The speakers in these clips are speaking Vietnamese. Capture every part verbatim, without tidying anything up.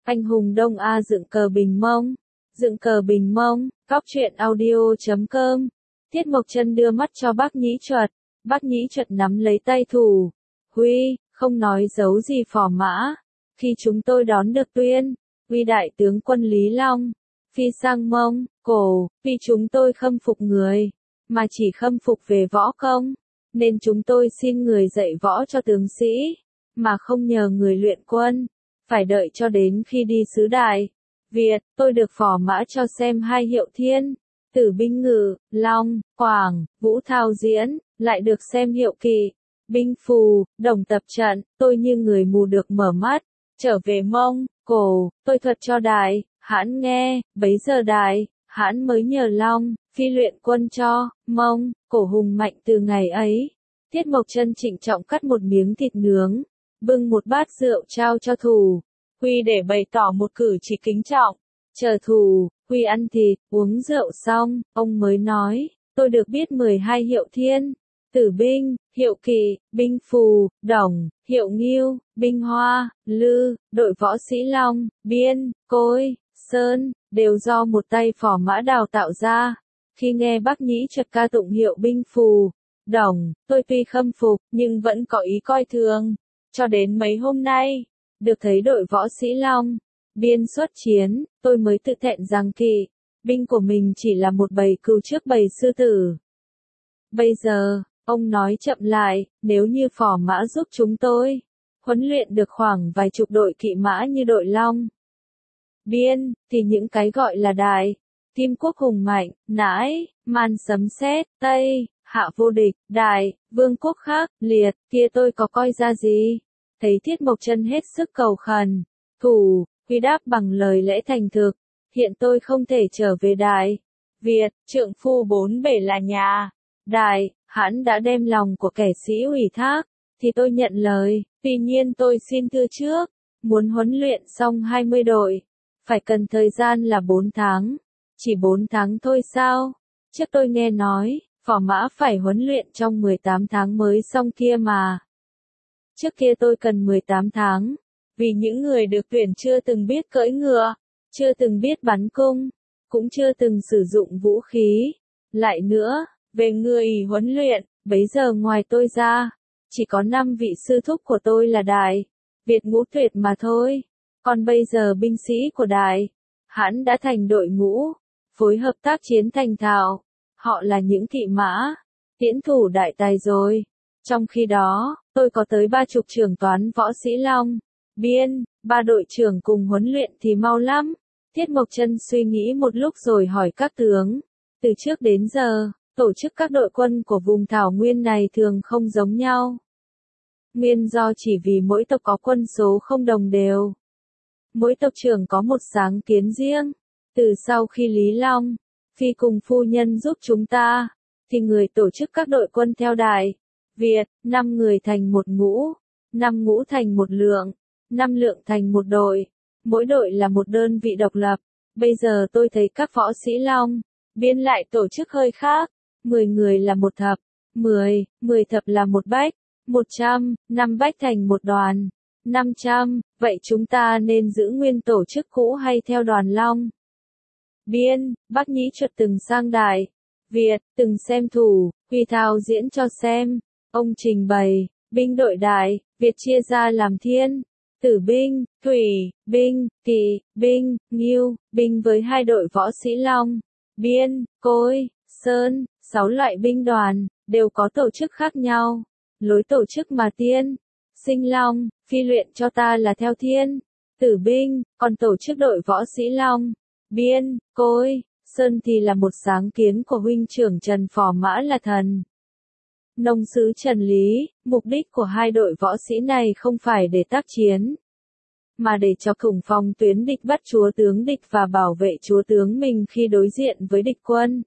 Anh hùng Đông A dựng cờ Bình Mông. Dựng cờ Bình Mông, cóc truyện audio chấm com. Tiết Mộc Chân đưa mắt cho Bác Nhĩ Chuật. Bác Nhĩ Chuật nắm lấy tay thủ. Huy, không nói giấu gì Phò Mã. Khi chúng tôi đón được Tuyên, Huy đại tướng quân Lý Long, phi sang Mông, Cổ, vì chúng tôi khâm phục người, mà chỉ khâm phục về võ công, nên chúng tôi xin người dạy võ cho tướng sĩ, mà không nhờ người luyện quân, phải đợi cho đến khi đi xứ Đại Việt, tôi được Phò Mã cho xem hai hiệu thiên, Tử Binh Ngự, Long, Quảng, Vũ Thao diễn, lại được xem hiệu Kỵ, Binh Phù, Đồng tập trận, tôi như người mù được mở mắt, trở về Mông, Cổ, tôi thuật cho Đại Hãn nghe, bấy giờ Đại Hãn mới nhờ Long, phi luyện quân cho, Mông, Cổ hùng mạnh từ ngày ấy. Tiết Mộc Chân trịnh trọng cắt một miếng thịt nướng, bưng một bát rượu trao cho Thủ, Huy để bày tỏ một cử chỉ kính trọng. Chờ Thủ, Huy ăn thịt, uống rượu xong, ông mới nói, tôi được biết mười hai hiệu thiên, Tử Binh, hiệu Kỵ, Binh Phù, Đồng, hiệu Ngưu, Binh Hoa, Lư, đội võ sĩ Long, Biên, Côi, Sơn, đều do một tay Phò Mã đào tạo ra. Khi nghe Bác Nhĩ Chuật ca tụng hiệu Binh Phù, Đồng, tôi tuy khâm phục, nhưng vẫn có ý coi thường. Cho đến mấy hôm nay, được thấy đội võ sĩ Long, Biên xuất chiến, tôi mới tự thẹn rằng Kỵ, binh của mình chỉ là một bầy cừu trước bầy sư tử. Bây giờ, ông nói chậm lại, nếu như Phò Mã giúp chúng tôi huấn luyện được khoảng vài chục đội kỵ mã như đội Long, Biên, thì những cái gọi là Đại Kim Quốc hùng mạnh, Nãi, Man sấm sét, Tây, Hạ vô địch, Đại Vương quốc khác, liệt, kia tôi có coi ra gì? Thấy Tiết Mộc Chân hết sức cầu khẩn, Thủ, Huy đáp bằng lời lẽ thành thực, hiện tôi không thể trở về Đại Việt, trượng phu bốn bể là nhà. Đại Hãn đã đem lòng của kẻ sĩ ủy thác, thì tôi nhận lời, tuy nhiên tôi xin thưa trước, muốn huấn luyện xong hai mươi đội, phải cần thời gian là bốn tháng, chỉ bốn tháng thôi sao? Trước tôi nghe nói, Phò Mã phải huấn luyện trong mười tám tháng mới xong kia mà. Trước kia tôi cần mười tám tháng, vì những người được tuyển chưa từng biết cưỡi ngựa, chưa từng biết bắn cung, cũng chưa từng sử dụng vũ khí. Lại nữa, về người huấn luyện, bấy giờ ngoài tôi ra, chỉ có năm vị sư thúc của tôi là Đại Việt ngũ tuyệt mà thôi. Còn bây giờ binh sĩ của Đại Hãn đã thành đội ngũ, phối hợp tác chiến thành thạo, họ là những kỵ mã, tiễn thủ đại tài rồi. Trong khi đó, tôi có tới ba chục trưởng toán võ sĩ Long, Biên, ba đội trưởng cùng huấn luyện thì mau lắm. Tiết Mộc Chân suy nghĩ một lúc rồi hỏi các tướng, từ trước đến giờ, tổ chức các đội quân của vùng thảo nguyên này thường không giống nhau. Nguyên do chỉ vì mỗi tộc có quân số không đồng đều. Mỗi tộc trưởng có một sáng kiến riêng. Từ sau khi Lý Long, Phi cùng phu nhân giúp chúng ta, thì người tổ chức các đội quân theo Đại Việt, năm người thành một ngũ, năm ngũ thành một lượng, năm lượng thành một đội. Mỗi đội là một đơn vị độc lập. Bây giờ tôi thấy các võ sĩ Long, Biên lại tổ chức hơi khác. mười người là một thập, mười, mười thập là một bách, một trăm, năm bách thành một đoàn, năm trăm, vậy chúng ta nên giữ nguyên tổ chức cũ hay theo đoàn Long, Biên? Bác Nhĩ Chuật từng sang Đại Việt, từng xem Thủ, Huy thao diễn cho xem. Ông trình bày, binh đội Đại Việt chia ra làm thiên, Tử Binh, Thủy, Binh, Kỵ, Binh, Ngưu, Binh với hai đội võ sĩ Long, Biên, Côi, Sơn, sáu loại binh đoàn, đều có tổ chức khác nhau. Lối tổ chức mà Tiên Sinh Long, Phi luyện cho ta là theo thiên, Tử Binh, còn tổ chức đội võ sĩ Long, Biên, Côi, Sơn thì là một sáng kiến của huynh trưởng Trần Phò Mã là thần nông sứ Trần Lý. Mục đích của hai đội võ sĩ này không phải để tác chiến, mà để cho củng phòng tuyến địch bắt chúa tướng địch và bảo vệ chúa tướng mình khi đối diện với địch quân.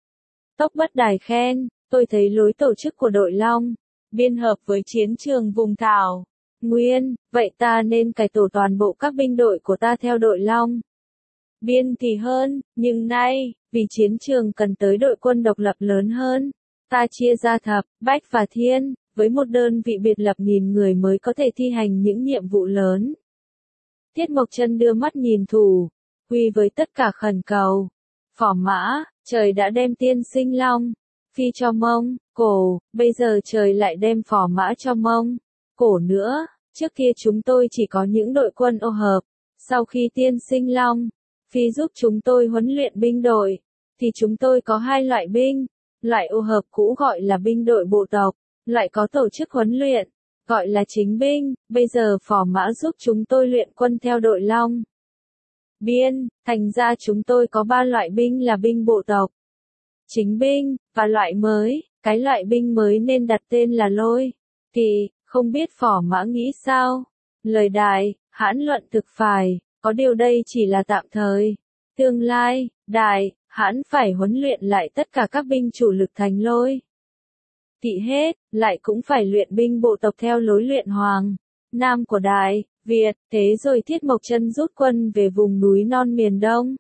Tốc Bất Đài khen, tôi thấy lối tổ chức của đội Long, Biên hợp với chiến trường vùng thảo nguyên, vậy ta nên cải tổ toàn bộ các binh đội của ta theo đội Long, Biên thì hơn, nhưng nay, vì chiến trường cần tới đội quân độc lập lớn hơn, ta chia ra thập, bách và thiên, với một đơn vị biệt lập nghìn người mới có thể thi hành những nhiệm vụ lớn. Tiết Mộc Chân đưa mắt nhìn Thủ Huy với tất cả khẩn cầu. Phò mã, trời đã đem tiên sinh Long Phi cho Mông Cổ, bây giờ trời lại đem phò mã cho Mông Cổ nữa. Trước kia chúng tôi chỉ có những đội quân ô hợp. Sau khi tiên sinh Long Phi giúp chúng tôi huấn luyện binh đội, thì chúng tôi có hai loại binh. Loại ô hợp cũ gọi là binh đội bộ tộc, loại có tổ chức huấn luyện, gọi là chính binh. Bây giờ phò mã giúp chúng tôi luyện quân theo đội Long Biên, thành ra chúng tôi có ba loại binh là binh bộ tộc, chính binh, và loại mới. Cái loại binh mới nên đặt tên là Lôi Kỵ. Không biết phò mã nghĩ sao? Lời Đại Hãn luận thực phải, có điều đây chỉ là tạm thời. Tương lai, Đại Hãn phải huấn luyện lại tất cả các binh chủ lực thành Lôi Kỵ hết, lại cũng phải luyện binh bộ tộc theo lối luyện Hoàng Nam của Đại Việt. Thế rồi Tiết Mộc Chân rút quân về vùng núi non miền Đông,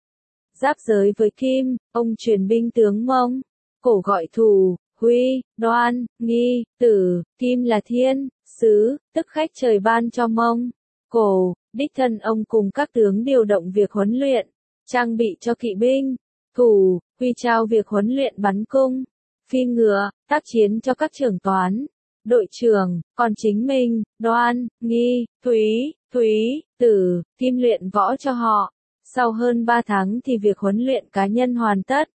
giáp giới với Kim. Ông truyền binh tướng Mông Cổ gọi Thủ Huy, Đoan, Nghi, Tử. Kim là thiên sứ, tức khách trời ban cho Mông Cổ. Đích thân ông cùng các tướng điều động việc huấn luyện, trang bị cho kỵ binh. Thủ Huy trao việc huấn luyện bắn cung, phi ngựa, tác chiến cho các trưởng toán, đội trưởng. Còn chính mình, Đoan, Nghi, Thúy, Thúy, Tử, Kim luyện võ cho họ. Sau hơn ba tháng thì việc huấn luyện cá nhân hoàn tất.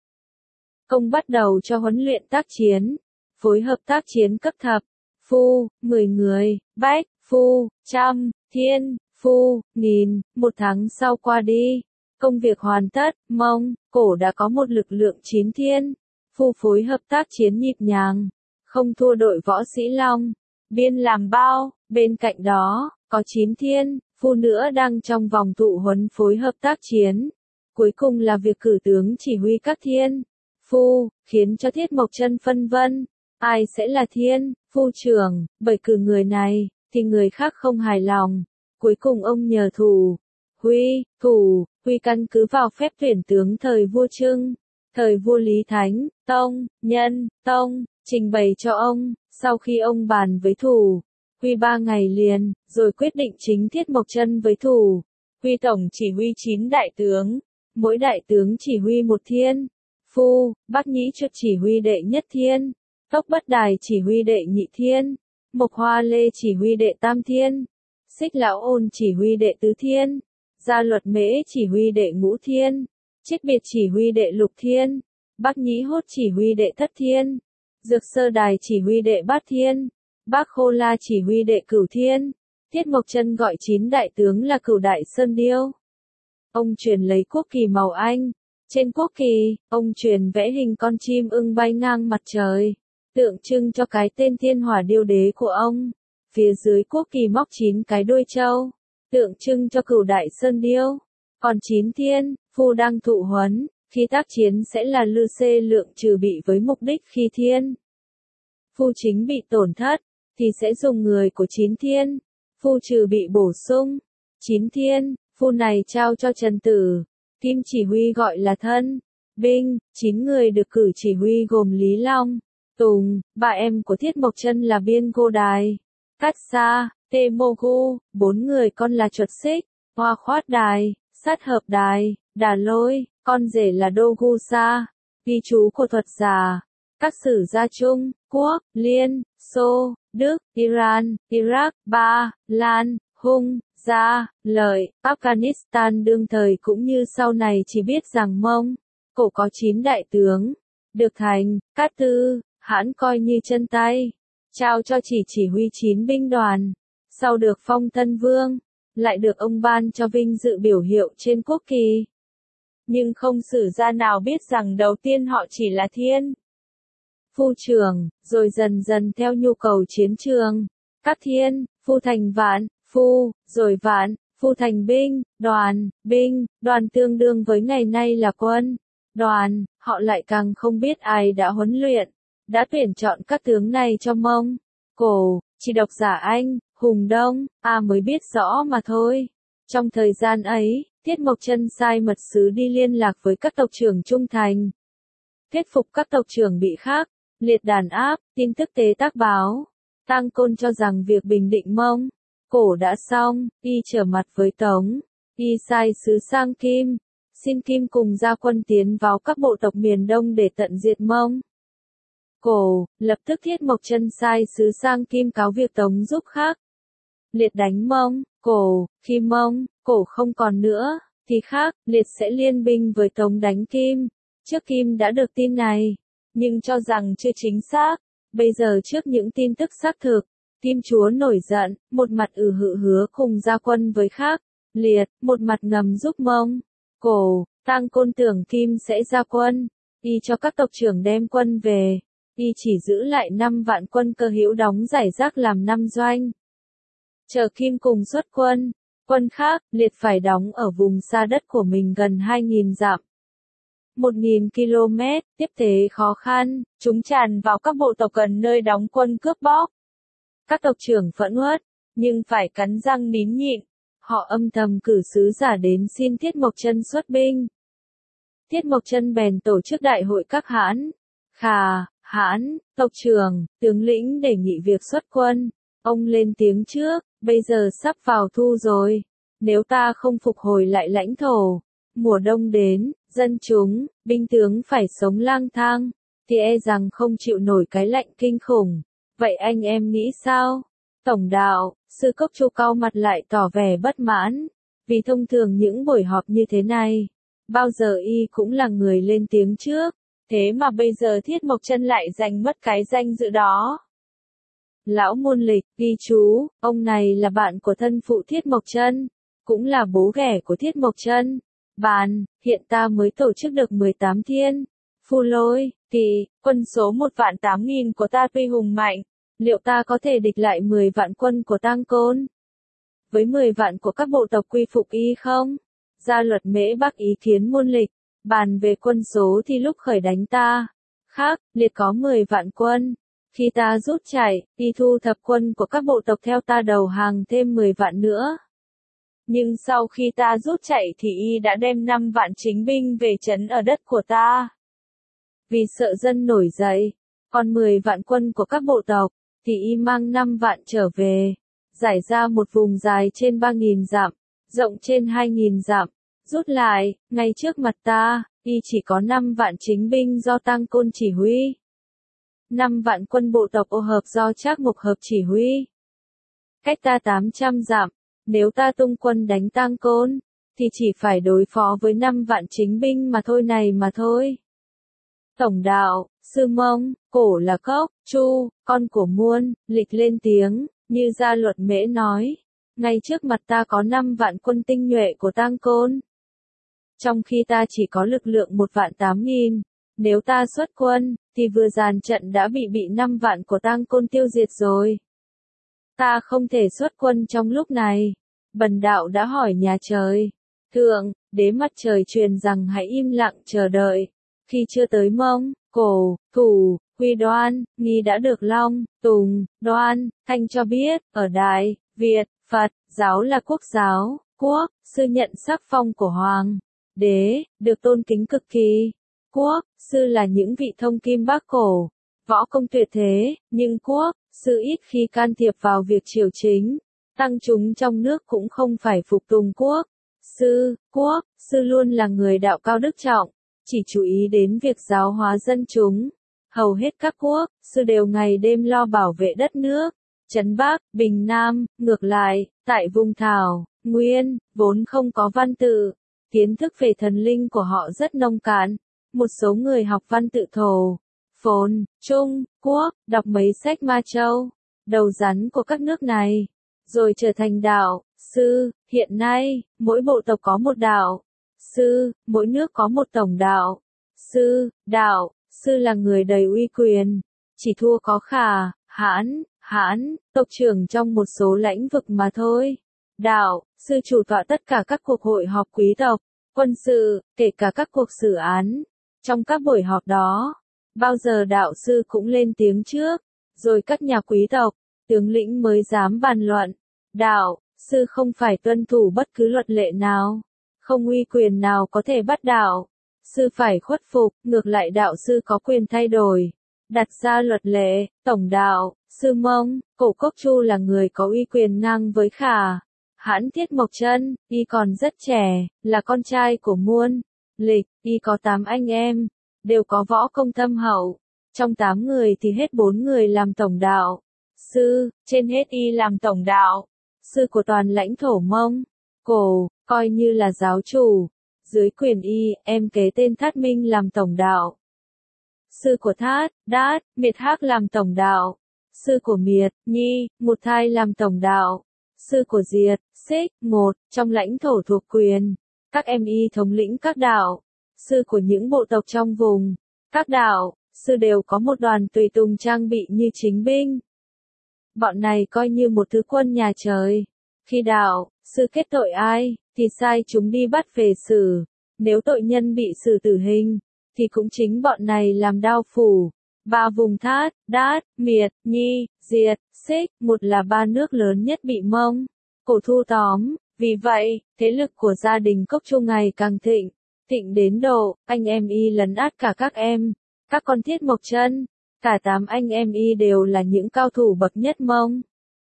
Công bắt đầu cho huấn luyện tác chiến, phối hợp tác chiến cấp thập, phu, mười người, bách, phu, trăm, thiên, phu, nghìn. Một tháng sau qua đi, công việc hoàn tất. Mông Cổ đã có một lực lượng chín thiên phu phối hợp tác chiến nhịp nhàng, không thua đội võ sĩ Long Biên làm bao. Bên cạnh đó, có chín thiên phu nữa đang trong vòng thụ huấn phối hợp tác chiến. Cuối cùng là việc cử tướng chỉ huy các thiên phu, khiến cho Tiết Mộc Chân phân vân, ai sẽ là thiên phu trưởng. Bởi cử người này, thì người khác không hài lòng. Cuối cùng ông nhờ Thủ Huy, Thủ Huy căn cứ vào phép tuyển tướng thời vua Trưng, thời vua Lý Thánh Tông, Nhân Tông, trình bày cho ông. Sau khi ông bàn với Thủ Huy ba ngày liền, rồi quyết định chính Tiết Mộc Chân với Thủ Huy tổng chỉ huy chín đại tướng, mỗi đại tướng chỉ huy một thiên phu. Bắc Nhĩ Chuột chỉ huy đệ nhất thiên, Tốc Bất Đài chỉ huy đệ nhị thiên, Mộc Hoa Lê chỉ huy đệ tam thiên, Xích Lão Ôn chỉ huy đệ tứ thiên, Gia Luật Mễ chỉ huy đệ ngũ thiên, Chiết Biệt chỉ huy đệ lục thiên, Bắc Nhĩ Hốt chỉ huy đệ thất thiên, Dược Sơ Đài chỉ huy đệ bát thiên, Bác Khô La chỉ huy đệ cửu thiên. Tiết Mộc Chân gọi chín đại tướng là Cửu Đại Sơn Điêu. Ông truyền lấy quốc kỳ màu Anh. Trên quốc kỳ, ông truyền vẽ hình con chim ưng bay ngang mặt trời, tượng trưng cho cái tên Thiên Hỏa Điêu Đế của ông. Phía dưới quốc kỳ móc chín cái đuôi trâu, tượng trưng cho Cửu Đại Sơn Điêu. Còn chín thiên phu đang thụ huấn, khi tác chiến sẽ là lư xê lượng trừ bị với mục đích khi thiên phu chính bị tổn thất, thì sẽ dùng người của chín thiên phu trừ bị bổ sung. Chín thiên phu này trao cho Trần Tử Kim chỉ huy gọi là thân binh. Chín người được cử chỉ huy gồm Lý Long Tùng, ba em của Tiết Mộc Chân là Biên Cô Đài, Cát Sa, Tê Mô Gu. Bốn người con là Chuột Xích, Hoa Khoát Đài, Sát Hợp Đài, Đà Lôi. Con rể là Đô Gu Sa. Ghi chú của thuật giả. Các sử gia Trung Quốc, Liên, Xô, Đức, Iran, Iraq, Ba, Lan, Hung, Gia, Lợi, Afghanistan đương thời cũng như sau này chỉ biết rằng Mông Cổ có chín đại tướng, được Thành, Cát Tư, Hãn coi như chân tay, trao cho chỉ chỉ huy chín binh đoàn. Sau được phong thân vương, lại được ông ban cho vinh dự biểu hiệu trên quốc kỳ. Nhưng không sử gia nào biết rằng đầu tiên họ chỉ là thiên phu trưởng, rồi dần dần theo nhu cầu chiến trường, các thiên phu thành vạn phu, rồi vạn phu thành binh, đoàn, binh, đoàn tương đương với ngày nay là quân, đoàn. Họ lại càng không biết ai đã huấn luyện, đã tuyển chọn các tướng này cho Mông Cổ. Chỉ độc giả Anh, Hùng Đông, A mới biết rõ mà thôi. Trong thời gian ấy, Tiết Mộc Chân sai mật sứ đi liên lạc với các tộc trưởng trung thành, thuyết phục các tộc trưởng bị khác liệt đàn áp. Tin tức tế tác báo Tang Côn cho rằng việc bình định Mông cổ đã xong, y trở mặt với Tống, y sai sứ sang Kim, xin Kim cùng ra quân tiến vào các bộ tộc miền Đông để tận diệt Mông. Cổ, lập tức Thiết Mộc Chân sai sứ sang Kim cáo việc Tống giúp Khác Liệt đánh Mông, Cổ, khi Mông, Cổ không còn nữa, thì Khác Liệt sẽ liên binh với Tống đánh Kim. Trước Kim đã được tin này, nhưng cho rằng chưa chính xác, bây giờ trước những tin tức xác thực, Kim chúa nổi giận, một mặt ừ hự hứa cùng ra quân với Khác Liệt, một mặt ngầm giúp Mông, Cổ, Tang Côn tưởng Kim sẽ ra quân, y cho các tộc trưởng đem quân về, y chỉ giữ lại năm vạn quân Cơ Hữu đóng rải rác làm năm doanh. Chờ Kim cùng xuất quân, quân Khác Liệt phải đóng ở vùng xa đất của mình gần hai nghìn dặm. một nghìn ki lô mét, tiếp tế khó khăn, chúng tràn vào các bộ tộc gần nơi đóng quân cướp bóc. Các tộc trưởng phẫn uất, nhưng phải cắn răng nín nhịn, họ âm thầm cử sứ giả đến xin Thiết Mộc Chân xuất binh. Thiết Mộc Chân bèn tổ chức đại hội các hãn, khà, hãn, tộc trưởng, tướng lĩnh đề nghị việc xuất quân. Ông lên tiếng trước, bây giờ sắp vào thu rồi, nếu ta không phục hồi lại lãnh thổ, mùa đông đến, dân chúng, binh tướng phải sống lang thang, thì e rằng không chịu nổi cái lạnh kinh khủng. Vậy anh em nghĩ sao? Tổng đạo, sư Cốc Chu cau mặt lại tỏ vẻ bất mãn, vì thông thường những buổi họp như thế này, bao giờ y cũng là người lên tiếng trước, thế mà bây giờ Thiết Mộc Chân lại giành mất cái danh dự đó. Lão môn lịch, ghi chú, ông này là bạn của thân phụ Thiết Mộc Chân, cũng là bố ghẻ của Thiết Mộc Chân. Bàn, hiện ta mới tổ chức được mười tám thiên. Phu Lôi, thì, quân số một vạn tám nghìn của ta tuy hùng mạnh, liệu ta có thể địch lại mười vạn quân của Tang Côn? Với mười vạn của các bộ tộc quy phục y không? Gia Luật Mễ Bắc ý kiến môn lịch, bàn về quân số thì lúc khởi đánh ta, Khác Liệt có mười vạn quân. Khi ta rút chạy, y thu thập quân của các bộ tộc theo ta đầu hàng thêm mười vạn nữa. Nhưng sau khi ta rút chạy thì y đã đem năm vạn chính binh về trấn ở đất của ta. Vì sợ dân nổi dậy, còn mười vạn quân của các bộ tộc, thì y mang năm vạn trở về, giải ra một vùng dài trên ba nghìn dặm, rộng trên hai nghìn dặm, rút lại, ngay trước mặt ta, y chỉ có năm vạn chính binh do Tang Côn chỉ huy. năm vạn quân bộ tộc ô hợp do Trác Mộc Hợp chỉ huy. Cách ta tám trăm dặm. Nếu ta tung quân đánh Tang Côn, thì chỉ phải đối phó với năm vạn chính binh mà thôi này mà thôi. Tổng đạo, sư Mông, Cổ là Cốc, Chu, con của Muôn, Lịch lên tiếng, như Gia Luật Mễ nói, ngay trước mặt ta có năm vạn quân tinh nhuệ của Tang Côn. Trong khi ta chỉ có lực lượng một vạn tám nghìn, nếu ta xuất quân, thì vừa dàn trận đã bị bị năm vạn của Tang Côn tiêu diệt rồi. Ta không thể xuất quân trong lúc này. Bần đạo đã hỏi nhà trời. Thượng, đế mặt trời truyền rằng hãy im lặng chờ đợi. Khi chưa tới Mông, Cổ, Thủ, Huy Đoan, Nghi đã được Long, Tùng, Đoan, Thanh cho biết, ở Đại, Việt, Phật, giáo là quốc giáo, quốc, sư nhận sắc phong của Hoàng, đế, được tôn kính cực kỳ. Quốc, sư là những vị thông kim bác cổ, võ công tuyệt thế, nhưng quốc, sư ít khi can thiệp vào việc triều chính. Tăng chúng trong nước cũng không phải phục tùng quốc. Sư, quốc, sư luôn là người đạo cao đức trọng, chỉ chú ý đến việc giáo hóa dân chúng. Hầu hết các quốc, sư đều ngày đêm lo bảo vệ đất nước, trấn Bắc, Bình Nam, ngược lại, tại vùng Thảo, Nguyên, vốn không có văn tự. Kiến thức về thần linh của họ rất nông cạn. Một số người học văn tự Thổ, Phồn, Trung, Quốc, đọc mấy sách Ma Châu, đầu rắn của các nước này, rồi trở thành đạo, sư. Hiện nay, mỗi bộ tộc có một đạo, sư, mỗi nước có một tổng đạo, sư. Đạo, sư là người đầy uy quyền, chỉ thua có Khà, Hãn, Hãn, tộc trưởng trong một số lãnh vực mà thôi. Đạo, sư chủ tọa tất cả các cuộc hội họp quý tộc, quân sự, kể cả các cuộc xử án. Trong các buổi họp đó, bao giờ đạo sư cũng lên tiếng trước, rồi các nhà quý tộc, tướng lĩnh mới dám bàn luận. Đạo sư không phải tuân thủ bất cứ luật lệ nào, không uy quyền nào có thể bắt đạo sư phải khuất phục, ngược lại đạo sư có quyền thay đổi, đặt ra luật lệ, tổng đạo, sư Mông, Cổ Cốc Chu là người có uy quyền ngang với Khả Hãn Thiết Mộc Chân, y còn rất trẻ, là con trai của Muôn Lịch, y có tám anh em, đều có võ công thâm hậu. Trong tám người thì hết bốn người làm tổng đạo. Sư, trên hết y làm tổng đạo. Sư của toàn lãnh thổ Mông, Cổ, coi như là giáo chủ. Dưới quyền y, em kế tên Thát Minh làm tổng đạo. Sư của Thát, Đát, Miệt Hác làm tổng đạo. Sư của Miệt, Nhi, Một Thai làm tổng đạo. Sư của Diệt, Xích, Một, trong lãnh thổ thuộc quyền. Các em y thống lĩnh các đạo. Sư của những bộ tộc trong vùng. Các đạo, sư đều có một đoàn tùy tùng trang bị như chính binh. Bọn này coi như một thứ quân nhà trời. Khi đạo, sư kết tội ai, thì sai chúng đi bắt về xử. Nếu tội nhân bị xử tử hình, thì cũng chính bọn này làm đao phủ. Ba vùng Thát, Đát, Miệt, Nhi, Diệt, Xích, Một là ba nước lớn nhất bị Mông Cổ thu tóm. Vì vậy, thế lực của gia đình Cốc Chu ngày càng thịnh. Thịnh đến độ, anh em y lấn át cả các em. Các con Thiết Mộc Chân. Cả tám anh em y đều là những cao thủ bậc nhất Mông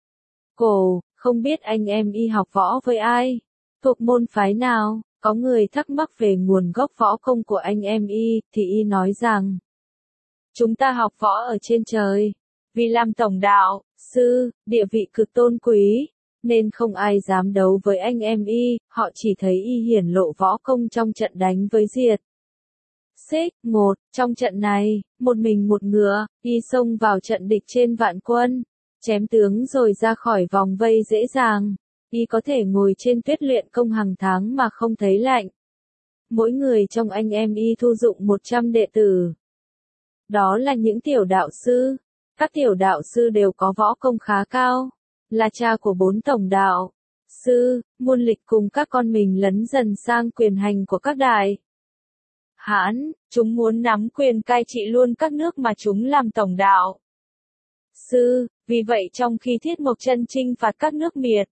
Cổ. Không biết anh em y học võ với ai? Thuộc môn phái nào? Có người thắc mắc về nguồn gốc võ công của anh em y, thì y nói rằng chúng ta học võ ở trên trời. Vì làm tổng đạo, sư, địa vị cực tôn quý, nên không ai dám đấu với anh em y, họ chỉ thấy y hiển lộ võ công trong trận đánh với Diệt. Xích, Một, trong trận này, một mình một ngựa, y xông vào trận địch trên vạn quân, chém tướng rồi ra khỏi vòng vây dễ dàng. Y có thể ngồi trên tuyết luyện công hàng tháng mà không thấy lạnh. Mỗi người trong anh em y thu dụng một trăm đệ tử. Đó là những tiểu đạo sư. Các tiểu đạo sư đều có võ công khá cao. Là cha của bốn tổng đạo. Sư, Muôn Lịch cùng các con mình lấn dần sang quyền hành của các đại Hãn, chúng muốn nắm quyền cai trị luôn các nước mà chúng làm tổng đạo. Sư, vì vậy trong khi Thiết Mộc Chân chinh phạt các nước Miệt,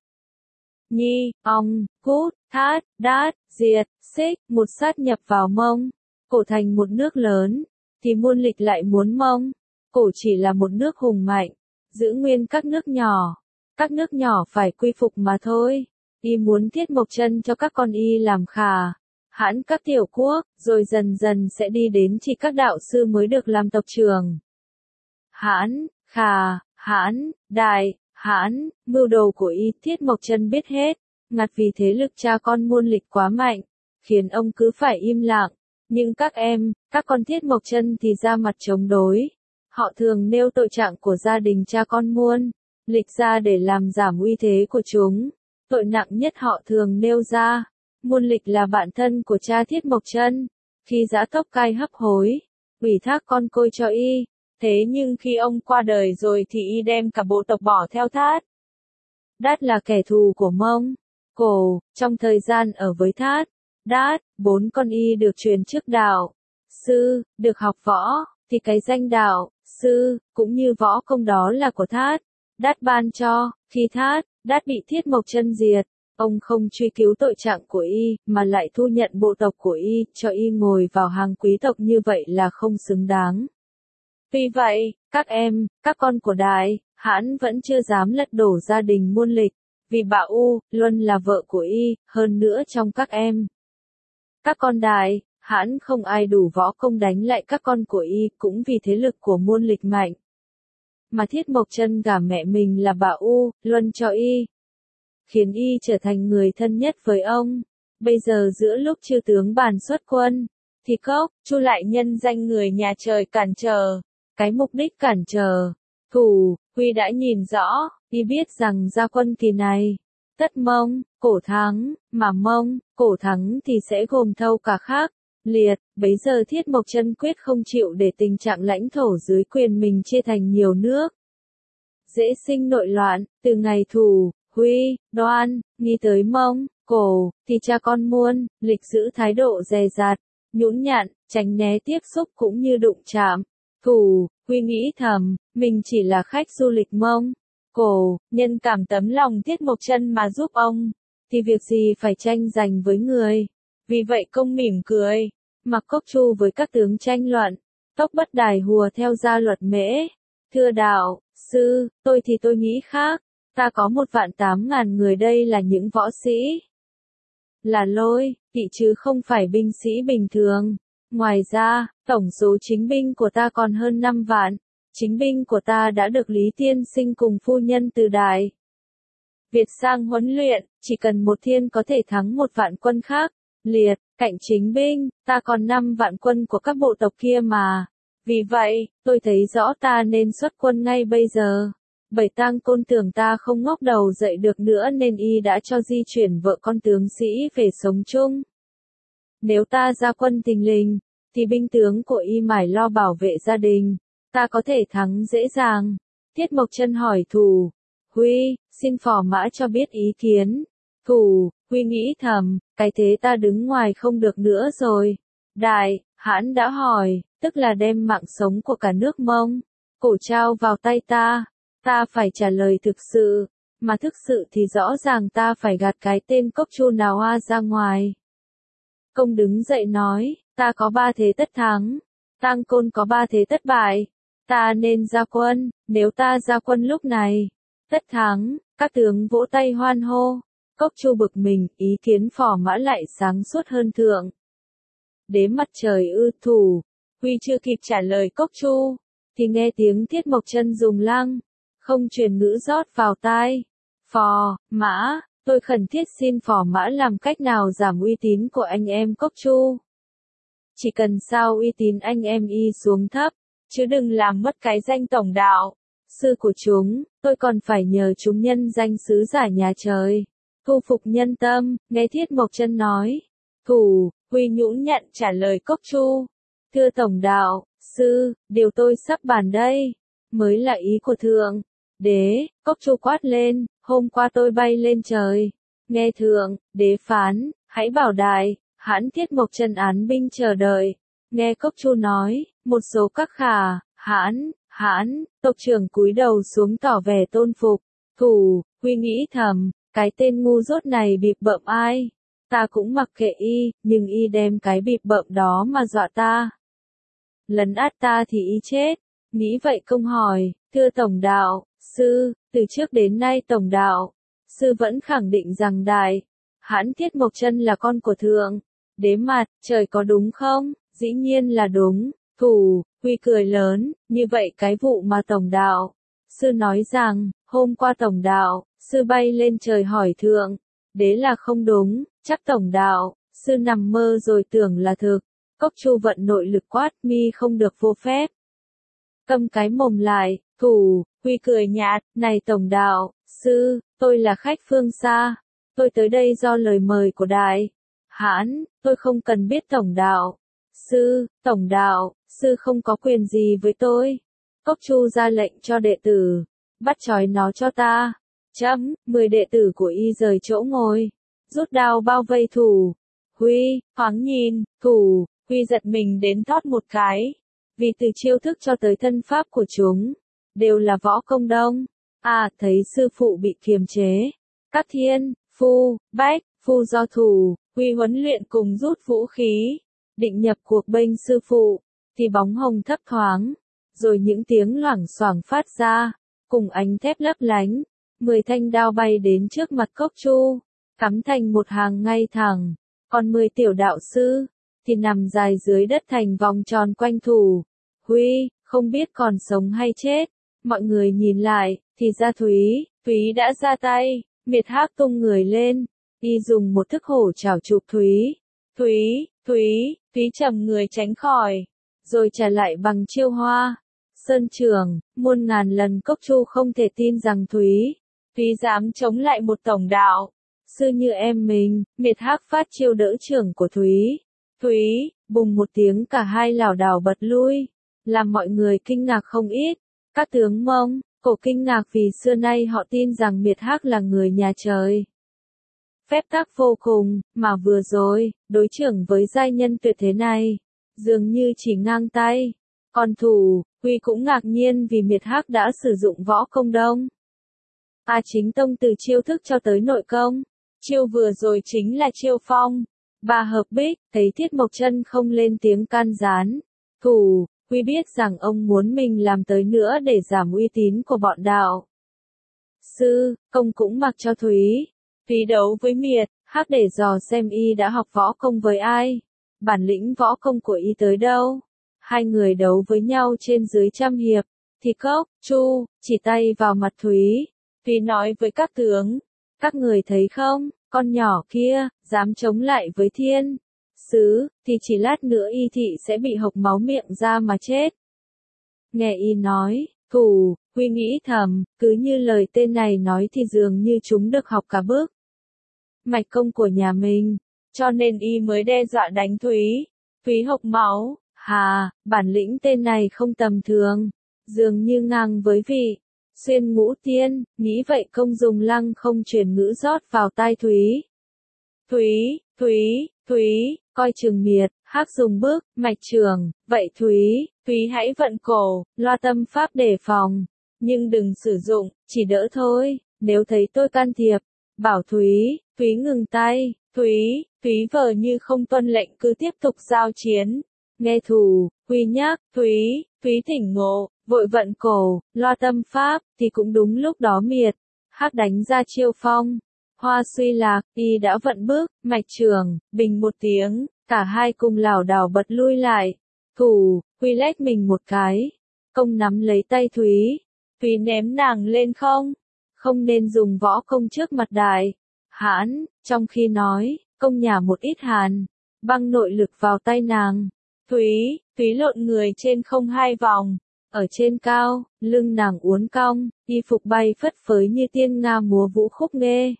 Nhi, Ong, Cút, Thát, Đát, Diệt, Xích, Một sát nhập vào Mông Cổ thành một nước lớn, thì Muôn Lịch lại muốn Mông Cổ chỉ là một nước hùng mạnh, giữ nguyên các nước nhỏ. Các nước nhỏ phải quy phục mà thôi. Y muốn Thiết Mộc Chân cho các con y làm Khả Hãn các tiểu quốc, rồi dần dần sẽ đi đến chỉ các đạo sư mới được làm tộc trưởng. Hãn, Khả, Hãn, Đại Hãn, mưu đồ của y Thiết Mộc Chân biết hết, ngặt vì thế lực cha con Muôn Lịch quá mạnh, khiến ông cứ phải im lặng. Nhưng các em, các con Thiết Mộc Chân thì ra mặt chống đối. Họ thường nêu tội trạng của gia đình cha con Muôn Lịch ra để làm giảm uy thế của chúng. Tội nặng nhất họ thường nêu ra, Muôn Lịch là bạn thân của cha Thiết Mộc Chân. Khi Dã Tốc Cai hấp hối, ủy thác con côi cho y. Thế nhưng khi ông qua đời rồi thì y đem cả bộ tộc bỏ theo Thát. Đát là kẻ thù của Mông Cổ. Trong thời gian ở với Thát, Đát, bốn con y được truyền chức đạo sư, được học võ, thì cái danh đạo sư, cũng như võ công đó là của Thát. Đát ban cho. Khi Thát, Đát bị Thiết Mộc Chân diệt, ông không truy cứu tội trạng của y, mà lại thu nhận bộ tộc của y, cho y ngồi vào hàng quý tộc như vậy là không xứng đáng. Vì vậy, các em, các con của Đại Hãn vẫn chưa dám lật đổ gia đình Muôn Lịch, vì bà U, Luân là vợ của y, hơn nữa trong các em. Các con Đại Hãn không ai đủ võ công đánh lại các con của y, cũng vì thế lực của Muôn Lịch mạnh. Mà Thiết Mộc Chân gả mẹ mình là bà U, Luân cho y, khiến y trở thành người thân nhất với ông. Bây giờ giữa lúc chư tướng bàn xuất quân, thì Cốc Chu lại nhân danh người nhà trời cản trở. Cái mục đích cản trở, thủ, Huy đã nhìn rõ, y biết rằng ra quân kỳ này, tất Mông Cổ thắng, mà Mông Cổ thắng thì sẽ gồm thâu cả khác, liệt. Bấy giờ Thiết Mộc Chân quyết không chịu để tình trạng lãnh thổ dưới quyền mình chia thành nhiều nước. Dễ sinh nội loạn. Từ ngày thủ, Huy, Đoan, nghi tới Mông Cổ, thì cha con Muôn Lịch giữ thái độ dè dặt, nhũn nhặn, tránh né tiếp xúc cũng như đụng chạm. Thủ, Huy nghĩ thầm, mình chỉ là khách du lịch Mông Cổ, nhân cảm tấm lòng Thiết Mộc Chân mà giúp ông, thì việc gì phải tranh giành với người. Vì vậy công mỉm cười, mặc Cốc Chu với các tướng tranh luận. Tốc bất đài hùa theo gia luật mễ. Thưa đạo, sư, tôi thì tôi nghĩ khác. Ta có một vạn tám ngàn người đây là những võ sĩ. Là lôi, kỵ chứ không phải binh sĩ bình thường. Ngoài ra, tổng số chính binh của ta còn hơn năm vạn. Chính binh của ta đã được Lý Tiên Sinh cùng phu nhân từ Đại Việt sang huấn luyện, chỉ cần một thiên có thể thắng một vạn quân khác. Liệt, cạnh chính binh, ta còn năm vạn quân của các bộ tộc kia mà. Vì vậy, tôi thấy rõ ta nên xuất quân ngay bây giờ. Bảy Tang Côn tưởng ta không ngóc đầu dậy được nữa nên y đã cho di chuyển vợ con tướng sĩ về sống chung. Nếu ta ra quân thình lình, thì binh tướng của y mải lo bảo vệ gia đình, ta có thể thắng dễ dàng. Tiết Mộc Chân hỏi Thủ, Huy, xin phò mã cho biết ý kiến. Thủ, Huy nghĩ thầm, cái thế ta đứng ngoài không được nữa rồi. Đại, Hãn đã hỏi, tức là đem mạng sống của cả nước Mông, Cổ trao vào tay ta. Ta phải trả lời thực sự, mà thực sự thì rõ ràng ta phải gạt cái tên Cốc Chu nào hoa ra ngoài. Công đứng dậy nói, ta có ba thế tất thắng, Tang Côn có ba thế tất bại, ta nên ra quân, nếu ta ra quân lúc này, tất thắng, các tướng vỗ tay hoan hô. Cốc Chu bực mình, ý kiến phò mã lại sáng suốt hơn thượng. Đế Mặt Trời ư Thủ, Huy chưa kịp trả lời Cốc Chu, thì nghe tiếng Tiết Mộc Chân dùng lăng không truyền ngữ rót vào tai. Phò mã, tôi khẩn thiết xin phò mã làm cách nào giảm uy tín của anh em Cốc Chu. Chỉ cần sao uy tín anh em y xuống thấp, chứ đừng làm mất cái danh tổng đạo sư của chúng, tôi còn phải nhờ chúng nhân danh sứ giả nhà trời, thu phục nhân tâm. Nghe Thiết Mộc Chân nói, Thủ, Huy nhũn nhặn trả lời Cốc Chu, thưa tổng đạo sư, điều tôi sắp bàn đây mới là ý của thượng đế. Cốc Chu quát lên, hôm qua tôi bay lên trời, nghe thượng đế phán, hãy bảo Đại Hãn Tiết Mộc Chân án binh chờ đợi. Nghe Cốc Chu nói, một số các khả hãn hãn tộc trưởng cúi đầu xuống tỏ vẻ tôn phục. Thủ, Huy nghĩ thầm, cái tên ngu dốt này bịp bợm ai, ta cũng mặc kệ y, nhưng y đem cái bịp bợm đó mà dọa ta, lấn át ta thì y chết. Nghĩ vậy công hỏi, thưa tổng đạo sư, từ trước đến nay tổng đạo sư vẫn khẳng định rằng Đại Hãn Tiết Mộc Chân là con của thượng đế Mặt Trời có đúng không? Dĩ nhiên là đúng. Thủ, Huy cười lớn, như vậy cái vụ mà tổng đạo sư nói rằng, hôm qua tổng đạo sư bay lên trời hỏi thượng đế là không đúng, chắc tổng đạo sư nằm mơ rồi tưởng là thực. Cốc Chu vận nội lực quát, mi không được vô phép. Câm cái mồm lại. Thủ, Huy cười nhạt, này tổng đạo sư, tôi là khách phương xa, tôi tới đây do lời mời của Đại Hãn, tôi không cần biết tổng đạo sư, tổng đạo sư không có quyền gì với tôi. Cốc Chu ra lệnh cho đệ tử, bắt trói nó cho ta. Chấm, mười đệ tử của y rời chỗ ngồi, rút đao bao vây Thủ. Huy, thoáng nhìn, Thủ, Huy giật mình đến thót một cái, vì từ chiêu thức cho tới thân pháp của chúng đều là võ công đông. À, thấy sư phụ bị kiềm chế, các thiên, phu, bách, phu do Thủ, Huy huấn luyện cùng rút vũ khí, định nhập cuộc bênh sư phụ, thì bóng hồng thấp thoáng, rồi những tiếng loảng xoảng phát ra, cùng ánh thép lấp lánh, mười thanh đao bay đến trước mặt Cốc Chu, cắm thành một hàng ngay thẳng, còn mười tiểu đạo sư thì nằm dài dưới đất thành vòng tròn quanh Thủ. Huy, không biết còn sống hay chết. Mọi người nhìn lại, thì ra Thúy, Thúy đã ra tay, Miệt Hác tung người lên, y dùng một thức hổ chảo chụp Thúy. Thúy, Thúy, Thúy trầm người tránh khỏi, rồi trả lại bằng chiêu hoa sơn trường. Muôn ngàn lần Cốc Chu không thể tin rằng Thúy, Thúy dám chống lại một tổng đạo sư như em mình. Miệt Hác phát chiêu đỡ trưởng của Thúy. Thúy, bùng một tiếng cả hai lảo đảo bật lui, làm mọi người kinh ngạc không ít. Các tướng Mông, Cổ kinh ngạc vì xưa nay họ tin rằng Miệt Hác là người nhà trời, phép tắc vô cùng, mà vừa rồi, đối trưởng với giai nhân tuyệt thế này, dường như chỉ ngang tay. Còn Thủ, Huy cũng ngạc nhiên vì Miệt Hác đã sử dụng võ công đông. A chính tông từ chiêu thức cho tới nội công, chiêu vừa rồi chính là chiêu phong ba hợp bích. Thấy Thiết Mộc Chân không lên tiếng can gián, Thủ, Quy biết rằng ông muốn mình làm tới nữa để giảm uy tín của bọn đạo sư, công cũng mặc cho Thúy. Thúy đấu với Miệt, Hắc để dò xem y đã học võ công với ai, bản lĩnh võ công của y tới đâu. Hai người đấu với nhau trên dưới trăm hiệp, thì Cốc Chu chỉ tay vào mặt Thúy. Thúy nói với các tướng, các người thấy không, con nhỏ kia, dám chống lại với thiên sứ, thì chỉ lát nữa y thị sẽ bị hộc máu miệng ra mà chết. Nghe y nói, thủ, Huy nghĩ thầm, cứ như lời tên này nói thì dường như chúng được học cả bước mạch công của nhà mình, cho nên y mới đe dọa đánh Thúy. Thúy hộc máu, hà, bản lĩnh tên này không tầm thường, dường như ngang với vị xuyên ngũ tiên, nghĩ vậy công dùng lăng không truyền ngữ rót vào tai Thúy. Thúy, Thúy, Thúy, coi chừng Miệt, Hắc dùng bước mạch trường, vậy Thúy, Thúy hãy vận cổ, loa tâm pháp đề phòng, nhưng đừng sử dụng, chỉ đỡ thôi, nếu thấy tôi can thiệp, bảo Thúy, Thúy ngừng tay, Thúy, Thúy vờ như không tuân lệnh cứ tiếp tục giao chiến. Nghe thủ, Huy nhắc, Thúy, Thúy tỉnh ngộ, vội vận cổ, loa tâm pháp, thì cũng đúng lúc đó Miệt, Hắc đánh ra chiêu phong. Hoa suy lạc, y đã vận bước, mạch trường, bình một tiếng, cả hai cùng lảo đảo bật lui lại. Thủ, Huy lách mình một cái, công nắm lấy tay Thúy. Thúy ném nàng lên không, không nên dùng võ công trước mặt đại hãn, trong khi nói, công nhả một ít hàn, băng nội lực vào tay nàng. Thúy, Thúy lộn người trên không hai vòng, ở trên cao, lưng nàng uốn cong, y phục bay phất phới như tiên nga múa vũ khúc nghê.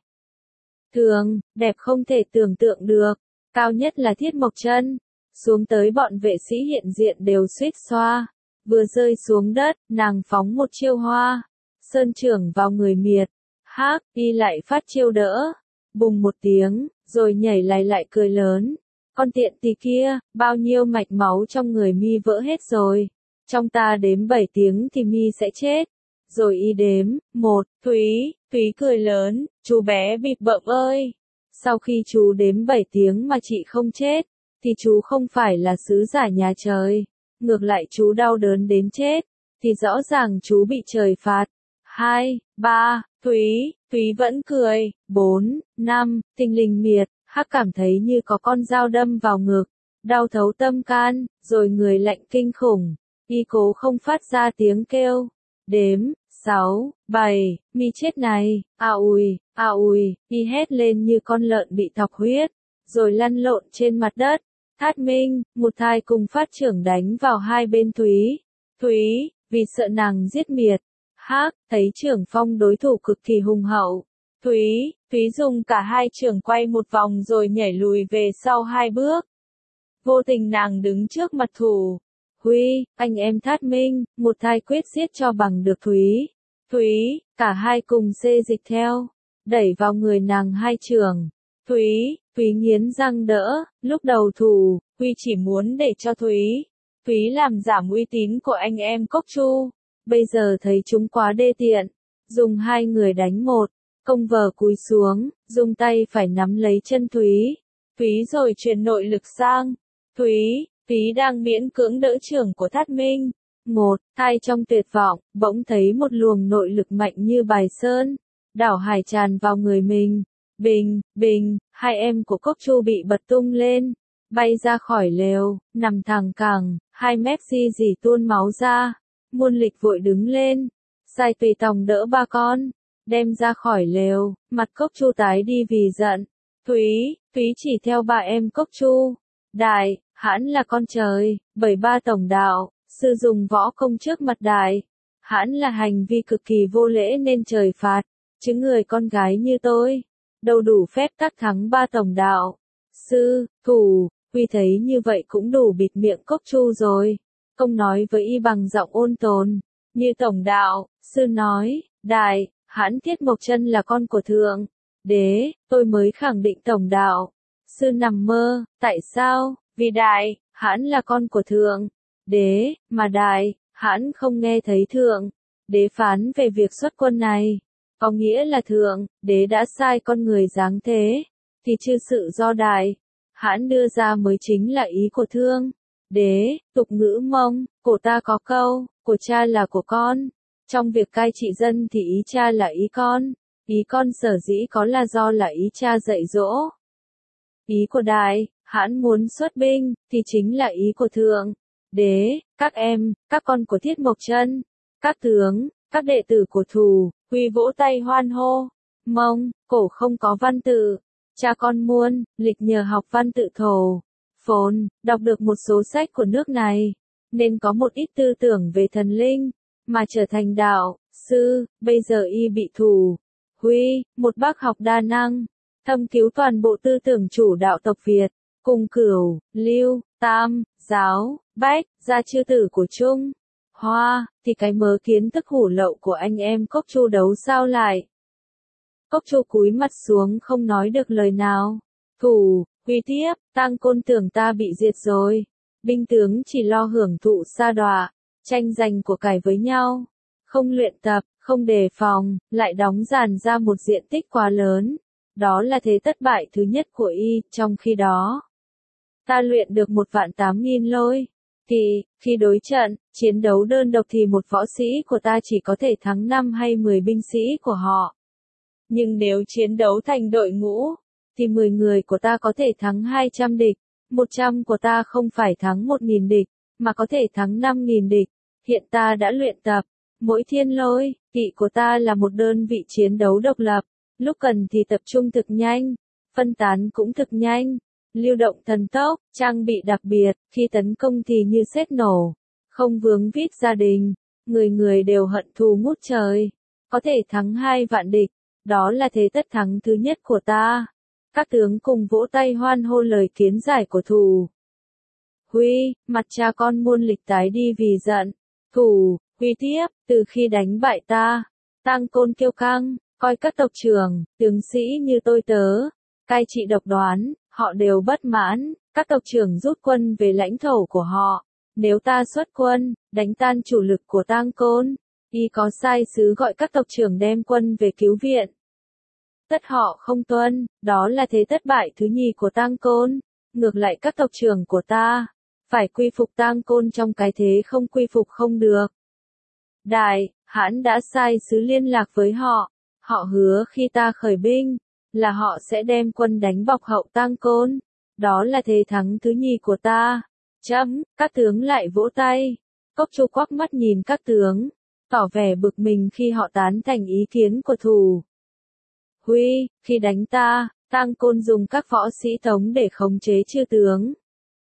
Thường, đẹp không thể tưởng tượng được, cao nhất là Thiết Mộc Chân, xuống tới bọn vệ sĩ hiện diện đều suýt xoa, vừa rơi xuống đất, nàng phóng một chiêu hoa, sơn trưởng vào người Miệt, Hắc, y lại phát chiêu đỡ, bùng một tiếng, rồi nhảy lại lại cười lớn, con tiện tỳ kia, bao nhiêu mạch máu trong người mi vỡ hết rồi, trong ta đếm bảy tiếng thì mi sẽ chết. Rồi y đếm, một, Thúy, Thúy cười lớn, chú bé bịp bợm ơi. Sau khi chú đếm bảy tiếng mà chị không chết, thì chú không phải là sứ giả nhà trời. Ngược lại chú đau đớn đến chết, thì rõ ràng chú bị trời phạt. Hai, ba, Thúy, Thúy vẫn cười. Bốn, năm, Thình lình Miệt, Hắc cảm thấy như có con dao đâm vào ngực, đau thấu tâm can, rồi người lạnh kinh khủng. Y cố không phát ra tiếng kêu. Đếm, sáu, bảy, mi chết này, à ùi, à ùi, y hét lên như con lợn bị thọc huyết, rồi lăn lộn trên mặt đất. Thát Minh, một thai cùng phát trưởng đánh vào hai bên Thúy. Thúy, vì sợ nàng giết Miệt, Hắc, thấy trưởng phong đối thủ cực kỳ hùng hậu. Thúy, Thúy dùng cả hai trưởng quay một vòng rồi nhảy lùi về sau hai bước. Vô tình nàng đứng trước mặt thủ. Huy, anh em Thát Minh, một thai quyết giết cho bằng được Thúy. Thúy, cả hai cùng xê dịch theo, đẩy vào người nàng hai trường. Thúy, Thúy nghiến răng đỡ, lúc đầu thủ, Huy chỉ muốn để cho Thúy. Thúy làm giảm uy tín của anh em Cốc Chu. Bây giờ thấy chúng quá đê tiện, dùng hai người đánh một, công vờ cúi xuống, dùng tay phải nắm lấy chân Thúy. Thúy rồi truyền nội lực sang. Thúy, Thúy đang miễn cưỡng đỡ trưởng của Thát Minh. Một, hai trong tuyệt vọng, bỗng thấy một luồng nội lực mạnh như bài sơn, đảo hải tràn vào người mình. Bình, bình, hai em của Cốc Chu bị bật tung lên, bay ra khỏi lều, nằm thẳng cẳng, hai mép di dì tuôn máu ra. Muôn Lịch vội đứng lên, sai tùy tòng đỡ ba con, đem ra khỏi lều, mặt Cốc Chu tái đi vì giận. Thúy, Thúy chỉ theo ba em Cốc Chu. Đại, hãn là con trời, bởi ba tổng đạo, sư dùng võ công trước mặt đại. Hãn là hành vi cực kỳ vô lễ nên trời phạt, chứ người con gái như tôi, đâu đủ phép tác thắng ba tổng đạo. Sư, thủ, Huy thấy như vậy cũng đủ bịt miệng Cốc Chu rồi. Công nói với y bằng giọng ôn tồn, như tổng đạo, sư nói, đại, hãn Thiết Mộc Chân là con của thượng đế, tôi mới khẳng định tổng đạo. Sư nằm mơ, tại sao? Vì đại, hãn là con của thượng đế, mà đại, hãn không nghe thấy thượng đế phán về việc xuất quân này. Có nghĩa là thượng đế đã sai con người giáng thế, thì chư sự do đại hãn đưa ra mới chính là ý của thương Đế, tục ngữ Mông, cổ ta có câu, của cha là của con. Trong việc cai trị dân thì ý cha là ý con, ý con sở dĩ có là do là ý cha dạy dỗ. Ý của Đại, Hãn muốn xuất binh, thì chính là ý của Thượng Đế, các em, các con của Thiết Mộc Chân, các tướng, các đệ tử của Thù, Huy vỗ tay hoan hô. Mông, cổ không có văn tự. Cha con muôn, lịch nhờ học văn tự thổ. Phồn, đọc được một số sách của nước này, nên có một ít tư tưởng về thần linh, mà trở thành đạo sư, bây giờ y bị Thù Huy, một bác học đa năng, thâm cứu toàn bộ tư tưởng chủ đạo tộc Việt, cùng Cửu, Lưu, Tam, Giáo, Bách, gia chư tử của Trung Hoa, thì cái mớ kiến thức hủ lậu của anh em Cốc Chu đấu sao lại. Cốc Chu cúi mặt xuống không nói được lời nào. Thù Huy tiếp, Tang Côn tưởng ta bị diệt rồi. Binh tướng chỉ lo hưởng thụ sa đọa, tranh giành của cải với nhau, không luyện tập, không đề phòng, lại đóng dàn ra một diện tích quá lớn. Đó là thế thất bại thứ nhất của y, trong khi đó. Ta luyện được một vạn tám nghìn lôi. Thì, khi đối trận, chiến đấu đơn độc thì một võ sĩ của ta chỉ có thể thắng năm hay mười binh sĩ của họ. Nhưng nếu chiến đấu thành đội ngũ, thì mười người của ta có thể thắng hai trăm địch, một trăm của ta không phải thắng một nghìn địch, mà có thể thắng năm nghìn địch. Hiện ta đã luyện tập, mỗi thiên lôi, kỵ của ta là một đơn vị chiến đấu độc lập, lúc cần thì tập trung thực nhanh, phân tán cũng thực nhanh, lưu động thần tốc, trang bị đặc biệt, khi tấn công thì như sét nổ, không vướng vít gia đình, người người đều hận thù ngút trời, có thể thắng hai vạn địch, đó là thế tất thắng thứ nhất của ta. Các tướng cùng vỗ tay hoan hô lời kiến giải của Thù Huy, mặt cha con muôn lịch tái đi vì giận. Thù Huy tiếp, từ khi đánh bại ta, Tang Côn kiêu căng, coi các tộc trưởng, tướng sĩ như tôi tớ, cai trị độc đoán, họ đều bất mãn, các tộc trưởng rút quân về lãnh thổ của họ. Nếu ta xuất quân, đánh tan chủ lực của Tang Côn, y có sai sứ gọi các tộc trưởng đem quân về cứu viện. Tất họ không tuân, đó là thế thất bại thứ nhì của Tang Côn. Ngược lại các tộc trưởng của ta, phải quy phục Tang Côn trong cái thế không quy phục không được. Đại, Hãn đã sai sứ liên lạc với họ, họ hứa khi ta khởi binh, là họ sẽ đem quân đánh bọc hậu Tang Côn. Đó là thế thắng thứ nhì của ta. Chấm, các tướng lại vỗ tay. Cốc Chu quắc mắt nhìn các tướng, tỏ vẻ bực mình khi họ tán thành ý kiến của Thù Huy, khi đánh ta, Tang Côn dùng các võ sĩ Tống để khống chế chư tướng,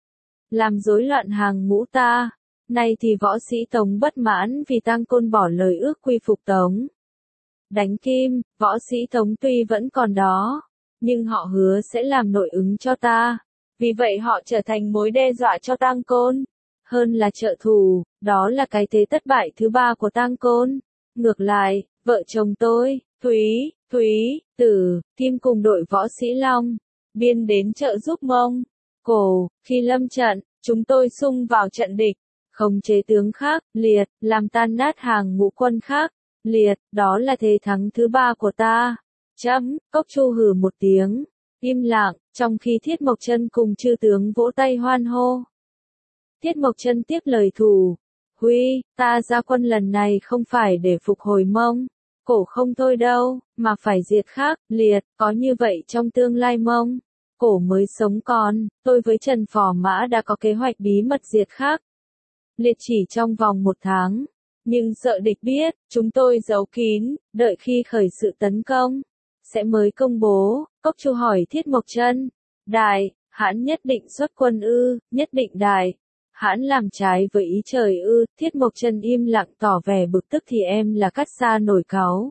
làm rối loạn hàng ngũ ta. Nay thì võ sĩ Tống bất mãn vì Tang Côn bỏ lời ước quy phục Tống. Đánh Kim, võ sĩ Tống tuy vẫn còn đó, nhưng họ hứa sẽ làm nội ứng cho ta. Vì vậy họ trở thành mối đe dọa cho Tang Côn, hơn là trợ thù, đó là cái thế thất bại thứ ba của Tang Côn. Ngược lại, vợ chồng tôi, Thúy, Thúy, Tử, Kim cùng đội võ sĩ Long, Biên đến trợ giúp Mông Cổ, khi lâm trận, chúng tôi xung vào trận địch, khống chế tướng khác, liệt, làm tan nát hàng ngũ quân khác, liệt, đó là thế thắng thứ ba của ta. Chấm, Cốc Chu hừ một tiếng, im lặng, trong khi Thiết Mộc Chân cùng chư tướng vỗ tay hoan hô. Thiết Mộc Chân tiếp lời Thù Huy, ta ra quân lần này không phải để phục hồi Mông Cổ không thôi đâu, mà phải diệt khác, liệt, có như vậy trong tương lai Mông Cổ mới sống còn, tôi với Trần Phò Mã đã có kế hoạch bí mật diệt khác. Liệt chỉ trong vòng một tháng, nhưng sợ địch biết, chúng tôi giấu kín, đợi khi khởi sự tấn công, sẽ mới công bố. Cốc Chu hỏi Thiết Mộc Chân, Đại, Hãn nhất định xuất quân ư? Nhất định Đại. Hãn làm trái với ý trời ư? Thiết Mộc Chân im lặng tỏ vẻ bực tức thì em là Cát Sa nổi cáu.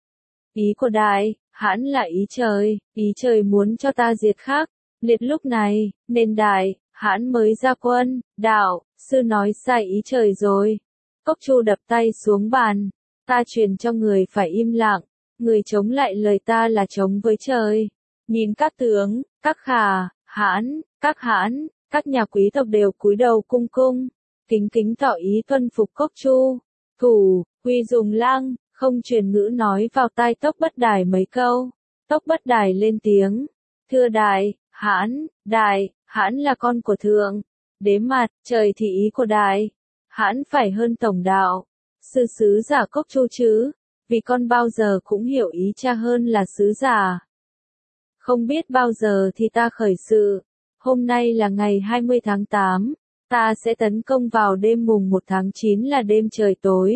Ý của Đại, Hãn là ý trời, ý trời muốn cho ta diệt khác. Liệt lúc này, nên Đại, Hãn mới ra quân. Đạo, sư nói sai ý trời rồi. Cốc Chu đập tay xuống bàn, ta truyền cho người phải im lặng, người chống lại lời ta là chống với trời. Nhìn các tướng, các khả, Hãn, các Hãn, các nhà quý tộc đều cúi đầu cung cung, kính kính tỏ ý tuân phục Cốc Chu. Thù Huy dùng lăng, không truyền ngữ nói vào tai Tốc Bất Đài mấy câu. Tốc Bất Đài lên tiếng, thưa Đại, Hãn, Đại, Hãn là con của Thượng Đế mặt, trời thì ý của đại, hãn phải hơn tổng đạo. Sư sứ giả Cốc Chu chứ, vì con bao giờ cũng hiểu ý cha hơn là sứ giả. Không biết bao giờ thì ta khởi sự, hôm nay là ngày hai mươi tháng tám, ta sẽ tấn công vào đêm mùng một tháng chín là đêm trời tối.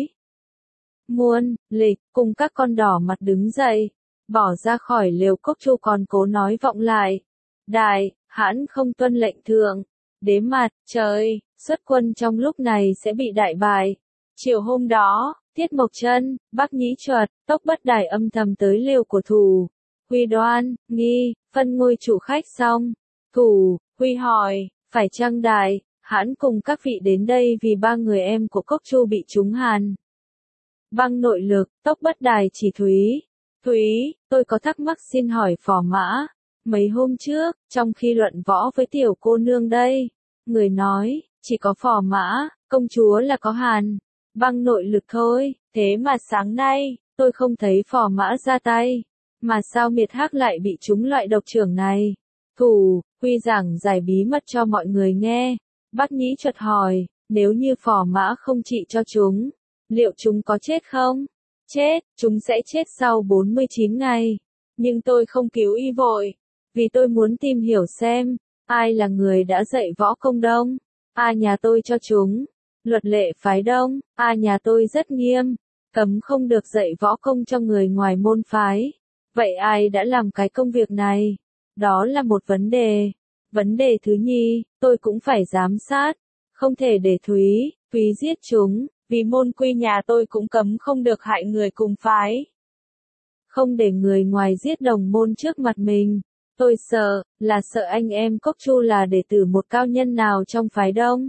Muôn, Lịch, cùng các con đỏ mặt đứng dậy, bỏ ra khỏi lều. Cốc Chu còn cố nói vọng lại. Đại, hãn không tuân lệnh thượng. Đế mặt, trời, xuất quân trong lúc này sẽ bị đại bại. Chiều hôm đó, Tiết Mộc Chân, Bắc Nhĩ Chuật, Tốc Bất Đài âm thầm tới lều của Thủ. Huy đoan, nghi, phân ngôi chủ khách xong. Thủ, Huy hỏi, phải chăng đại, hãn cùng các vị đến đây vì ba người em của Cốc Chu bị trúng hàn băng nội lực. Tốc Bất Đài chỉ Thúy. Thúy, tôi có thắc mắc xin hỏi phò mã. Mấy hôm trước, trong khi luận võ với tiểu cô nương đây, người nói, chỉ có phò mã, công chúa là có hàn băng nội lực thôi, thế mà sáng nay, tôi không thấy phò mã ra tay. Mà sao Miệt Hắc lại bị trúng loại độc trưởng này? Thủ, Huy giảng giải bí mật cho mọi người nghe. Bắc Nhĩ Chuật hỏi, nếu như phò mã không trị cho chúng, liệu chúng có chết không? Chết, chúng sẽ chết sau bốn mươi chín ngày. Nhưng tôi không cứu y vội, vì tôi muốn tìm hiểu xem, ai là người đã dạy võ công Đông. A nhà tôi cho chúng. Luật lệ phái Đông, A nhà tôi rất nghiêm, cấm không được dạy võ công cho người ngoài môn phái. Vậy ai đã làm cái công việc này? Đó là một vấn đề. Vấn đề thứ nhì, tôi cũng phải giám sát. Không thể để Thúy, Thúy giết chúng, vì môn quy nhà tôi cũng cấm không được hại người cùng phái. Không để người ngoài giết đồng môn trước mặt mình. Tôi sợ, là sợ anh em Cốc Chu là đệ tử một cao nhân nào trong phái Đông.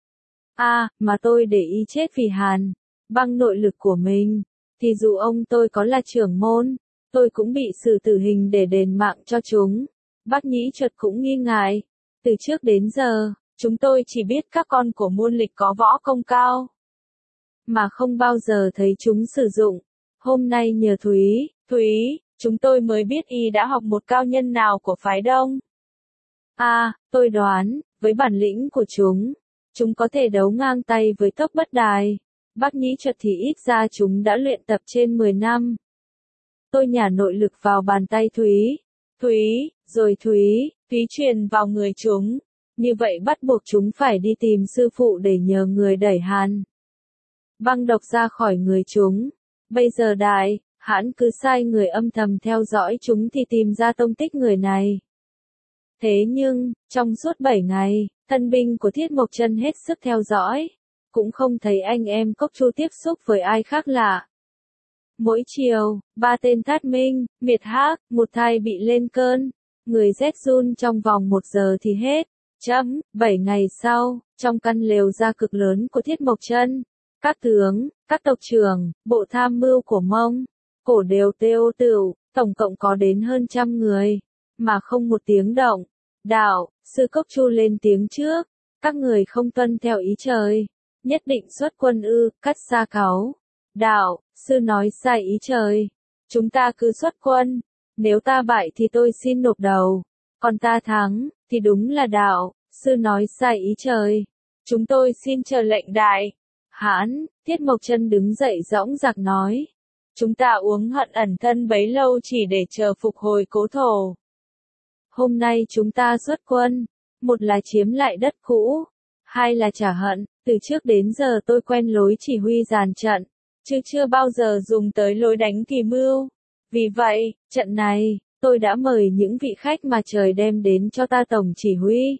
À, mà tôi để y chết vì hàn băng nội lực của mình, thì dù ông tôi có là trưởng môn, tôi cũng bị xử tử hình để đền mạng cho chúng. Bắc Nhĩ Chuật cũng nghi ngại. Từ trước đến giờ, chúng tôi chỉ biết các con của môn Lịch có võ công cao, mà không bao giờ thấy chúng sử dụng. Hôm nay nhờ Thúy, Thúy, chúng tôi mới biết y đã học một cao nhân nào của phái Đông. À, tôi đoán, với bản lĩnh của chúng, chúng có thể đấu ngang tay với Tốc Bất Đài. Bắc Nhĩ Chuật thì ít ra chúng đã luyện tập trên mười năm. Tôi nhả nội lực vào bàn tay Thúy. Thúy, rồi Thúy, Thúy truyền vào người chúng. Như vậy bắt buộc chúng phải đi tìm sư phụ để nhờ người đẩy hàn băng độc ra khỏi người chúng. Bây giờ đại, hãn cứ sai người âm thầm theo dõi chúng thì tìm ra tông tích người này. Thế nhưng, trong suốt bảy ngày, thân binh của Thiết Mộc Chân hết sức theo dõi, cũng không thấy anh em Cốc Chu tiếp xúc với ai khác lạ. Mỗi chiều, ba tên Thát Minh, Miệt Hắc, một thai bị lên cơn, người rét run trong vòng một giờ thì hết. Chấm, bảy ngày sau, trong căn lều gia cực lớn của Thiết Mộc Chân, các tướng, các tộc trưởng, bộ tham mưu của Mông, Cổ đều têu tựu, tổng cộng có đến hơn trăm người, mà không một tiếng động. Đạo, sư Cốc Chu lên tiếng trước, các người không tuân theo ý trời, nhất định xuất quân ư? Cắt Sa cáu. Đạo, sư nói sai ý trời, chúng ta cứ xuất quân, nếu ta bại thì tôi xin nộp đầu, còn ta thắng, thì đúng là đạo, sư nói sai ý trời, chúng tôi xin chờ lệnh đại. Hãn, Thiết Mộc Chân đứng dậy dõng dạc nói, chúng ta uống hận ẩn thân bấy lâu chỉ để chờ phục hồi cố thổ. Hôm nay chúng ta xuất quân, một là chiếm lại đất cũ, hai là trả hận. Từ trước đến giờ tôi quen lối chỉ huy dàn trận, chứ chưa bao giờ dùng tới lối đánh kỳ mưu. Vì vậy, trận này, tôi đã mời những vị khách mà trời đem đến cho ta tổng chỉ huy.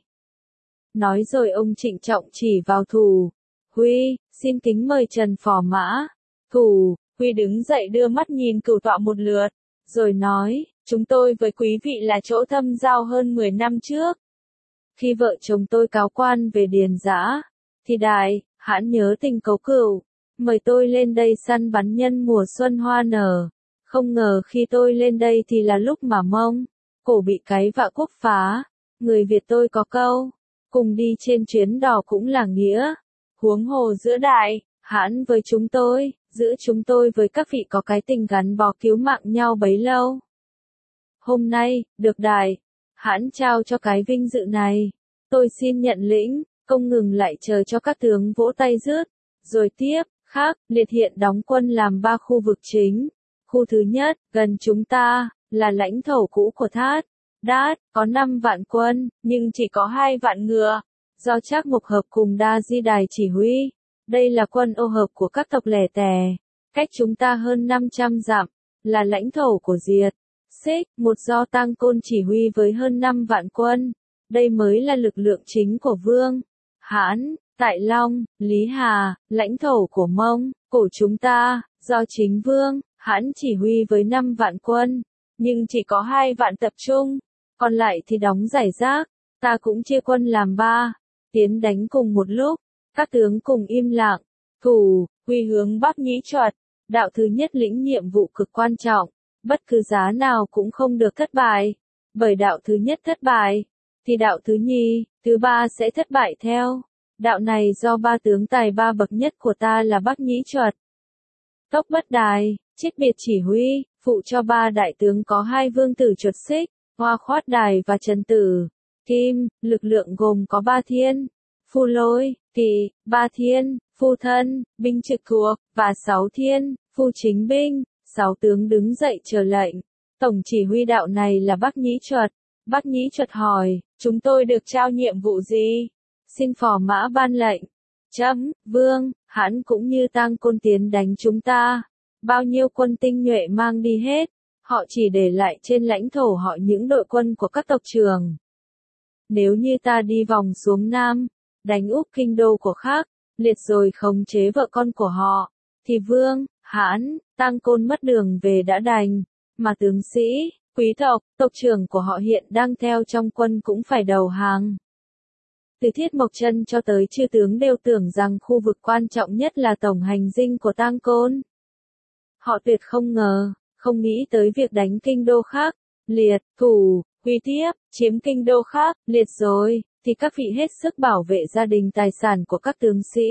Nói rồi ông trịnh trọng chỉ vào Thủ. Huy, xin kính mời Trần phò mã. Thủ, Huy đứng dậy đưa mắt nhìn cửu tọa một lượt, rồi nói, chúng tôi với quý vị là chỗ thâm giao hơn mười năm trước. Khi vợ chồng tôi cáo quan về Điền Giã, thì đại, hãn nhớ tình cấu cửu, mời tôi lên đây săn bắn nhân mùa xuân hoa nở. Không ngờ khi tôi lên đây thì là lúc mà Mông, Cổ bị cái vạ quốc phá. Người Việt tôi có câu, cùng đi trên chuyến đò cũng là nghĩa. Huống hồ giữa đại, hãn với chúng tôi, giữa chúng tôi với các vị có cái tình gắn bó cứu mạng nhau bấy lâu. Hôm nay, được đại, hãn trao cho cái vinh dự này, tôi xin nhận lĩnh. không ngừng lại chờ cho các tướng vỗ tay rước. Rồi tiếp, khác, liệt hiện đóng quân làm ba khu vực chính. Khu thứ nhất, gần chúng ta, là lãnh thổ cũ của Thát. Đát, có năm vạn quân, nhưng chỉ có hai vạn ngựa. Do Trác Mộc Hợp cùng Đa Di Đài chỉ huy. Đây là quân ô hợp của các tộc lẻ tẻ. Cách chúng ta hơn năm trăm dặm, là lãnh thổ của Diệt. Xích, một do Tăng Côn chỉ huy với hơn năm vạn quân. Đây mới là lực lượng chính của Vương Hãn. Tại Long, Lý Hà, lãnh thổ của Mông, cổ chúng ta, do chính Vương Hãn chỉ huy với năm vạn quân, nhưng chỉ có hai vạn tập trung, còn lại thì đóng rải rác. Ta cũng chia quân làm ba, tiến đánh cùng một lúc, các tướng cùng im lặng, thủ, quy hướng Bắc Nhĩ Chuật. Đạo thứ nhất lĩnh nhiệm vụ cực quan trọng, bất cứ giá nào cũng không được thất bại, bởi đạo thứ nhất thất bại, thì đạo thứ nhì, thứ ba sẽ thất bại theo. Đạo này do ba tướng tài ba bậc nhất của ta là Bắc Nhĩ Chuật, Tốc Bất Đài, Chiết Biệt chỉ huy, phụ cho ba đại tướng có hai vương tử Chuột Xích, Hoa Khoát Đài và Trần Tử Kim. Lực lượng gồm có ba thiên, Phu Lôi, Kỵ, ba thiên, Phu Thân, binh trực thuộc, và sáu thiên, Phu Chính binh. Sáu tướng đứng dậy chờ lệnh. Tổng chỉ huy đạo này là Bắc Nhĩ Chuật. Bắc Nhĩ Chuật hỏi, chúng tôi được trao nhiệm vụ gì? Xin phò mã ban lệnh. Chấm, Vương Hãn cũng như Tang Côn tiến đánh chúng ta. Bao nhiêu quân tinh nhuệ mang đi hết. Họ chỉ để lại trên lãnh thổ họ những đội quân của các tộc trưởng. Nếu như ta đi vòng xuống Nam, đánh úp kinh đô của khác, liệt rồi khống chế vợ con của họ, thì Vương Hãn, Tang Côn mất đường về đã đành, mà tướng sĩ, quý tộc, tộc trưởng của họ hiện đang theo trong quân cũng phải đầu hàng. Từ Thiết Mộc Chân cho tới chư tướng đều tưởng rằng khu vực quan trọng nhất là tổng hành dinh của Tang Côn. Họ tuyệt không ngờ, không nghĩ tới việc đánh kinh đô khác, liệt, thủ, quy tiếp, chiếm kinh đô khác, liệt rồi, thì các vị hết sức bảo vệ gia đình tài sản của các tướng sĩ.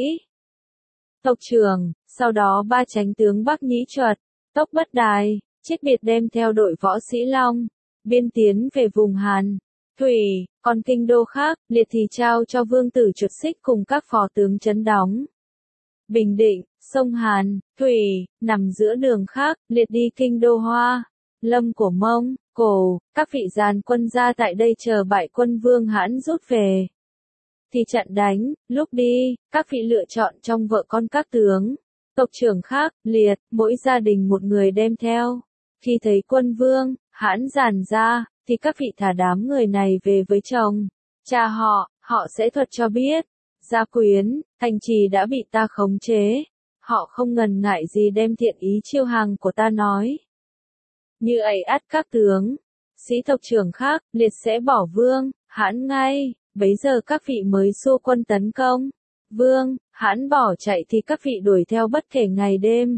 Tộc trưởng, sau đó ba chánh tướng Bắc Nhĩ Chuật, Tốc Bất Đài, Chiết Biệt đem theo đội võ sĩ Long, biên tiến về vùng Hàn, Thủy, còn kinh đô khác, liệt thì trao cho vương tử Chuột Xích cùng các phò tướng trấn đóng. Bình Định, sông Hàn, Thủy, nằm giữa đường khác, liệt đi kinh đô Hoa, Lâm của Mông, Cổ, các vị dàn quân ra tại đây chờ bại quân Vương Hãn rút về. Thì trận đánh, lúc đi, các vị lựa chọn trong vợ con các tướng, tộc trưởng khác, liệt, mỗi gia đình một người đem theo. Khi thấy quân Vương Hãn dàn ra, thì các vị thả đám người này về với chồng, cha họ, họ sẽ thuật cho biết. Gia Quyến, thành trì đã bị ta khống chế. Họ không ngần ngại gì đem thiện ý chiêu hàng của ta nói. Như ấy ắt các tướng, sĩ tộc trưởng khác, liệt sẽ bỏ Vương Hãn ngay. Bấy giờ các vị mới xua quân tấn công. Vương Hãn bỏ chạy thì các vị đuổi theo bất kể ngày đêm.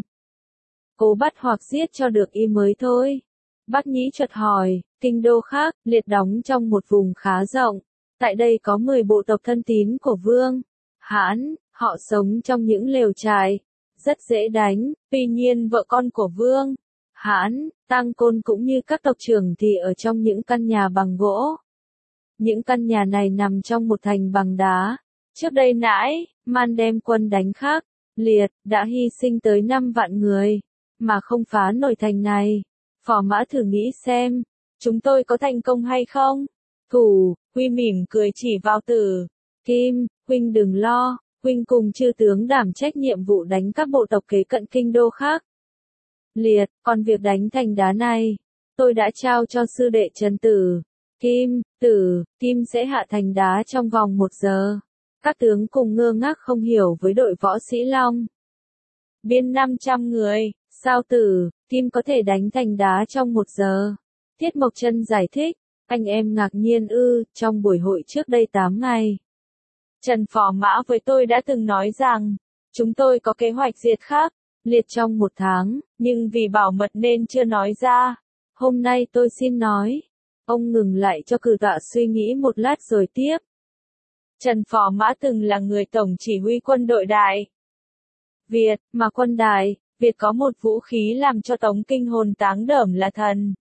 Cố bắt hoặc giết cho được y mới thôi. Bắc Nhĩ Chuật hỏi, kinh đô khác, liệt đóng trong một vùng khá rộng. Tại đây có mười bộ tộc thân tín của Vương Hãn, họ sống trong những lều trại, rất dễ đánh. Tuy nhiên vợ con của Vương Hãn, Tang Côn cũng như các tộc trưởng thì ở trong những căn nhà bằng gỗ. Những căn nhà này nằm trong một thành bằng đá. Trước đây nãi, Man đem quân đánh khác, liệt, đã hy sinh tới năm vạn người, mà không phá nổi thành này. Phò mã thử nghĩ xem, chúng tôi có thành công hay không? Thủ, Huy mỉm cười chỉ vào Tử Kim, huynh đừng lo, huynh cùng chư tướng đảm trách nhiệm vụ đánh các bộ tộc kế cận kinh đô khác. Liệt, còn việc đánh thành đá này, tôi đã trao cho sư đệ Trần Tử Kim, Tử Kim sẽ hạ thành đá trong vòng một giờ. Các tướng cùng ngơ ngác không hiểu với đội võ sĩ Long. Biên năm trăm người, sao Tử Kim có thể đánh thành đá trong một giờ? Thiết Mộc Chân giải thích, anh em ngạc nhiên ư, trong buổi hội trước đây tám ngày. Trần Phò Mã với tôi đã từng nói rằng, chúng tôi có kế hoạch diệt khác, liệt trong một tháng, nhưng vì bảo mật nên chưa nói ra. Hôm nay tôi xin nói. Ông ngừng lại cho cử tọa suy nghĩ một lát rồi tiếp. Trần Phò Mã từng là người tổng chỉ huy quân đội Đại Việt, mà quân Đại Việt có một vũ khí làm cho Tống kinh hồn táng đởm là thần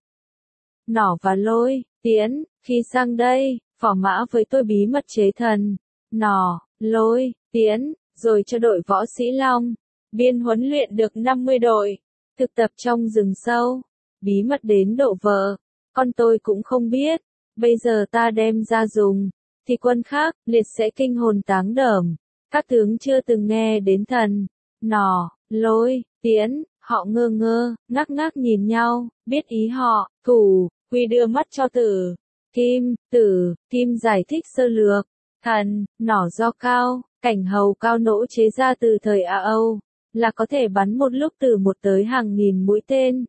nỏ và lôi, tiễn. Khi sang đây, Phò Mã với tôi bí mật chế thần nỏ, lôi, tiễn, rồi cho đội võ sĩ Long. Biên huấn luyện được năm mươi đội. Thực tập trong rừng sâu. Bí mật đến độ vợ. Con tôi cũng không biết. Bây giờ ta đem ra dùng. Thì quân khác, liệt sẽ kinh hồn táng đờm. Các tướng chưa từng nghe đến thần. Nỏ, lôi, tiễn. Họ ngơ ngơ, ngác ngác nhìn nhau, biết ý họ. Thủ, Huy đưa mắt cho Tử. Kim, Tử, Kim giải thích sơ lược. Thần, nỏ do cao, cảnh hầu cao nỗ chế ra từ thời A Âu, là có thể bắn một lúc từ một tới hàng nghìn mũi tên.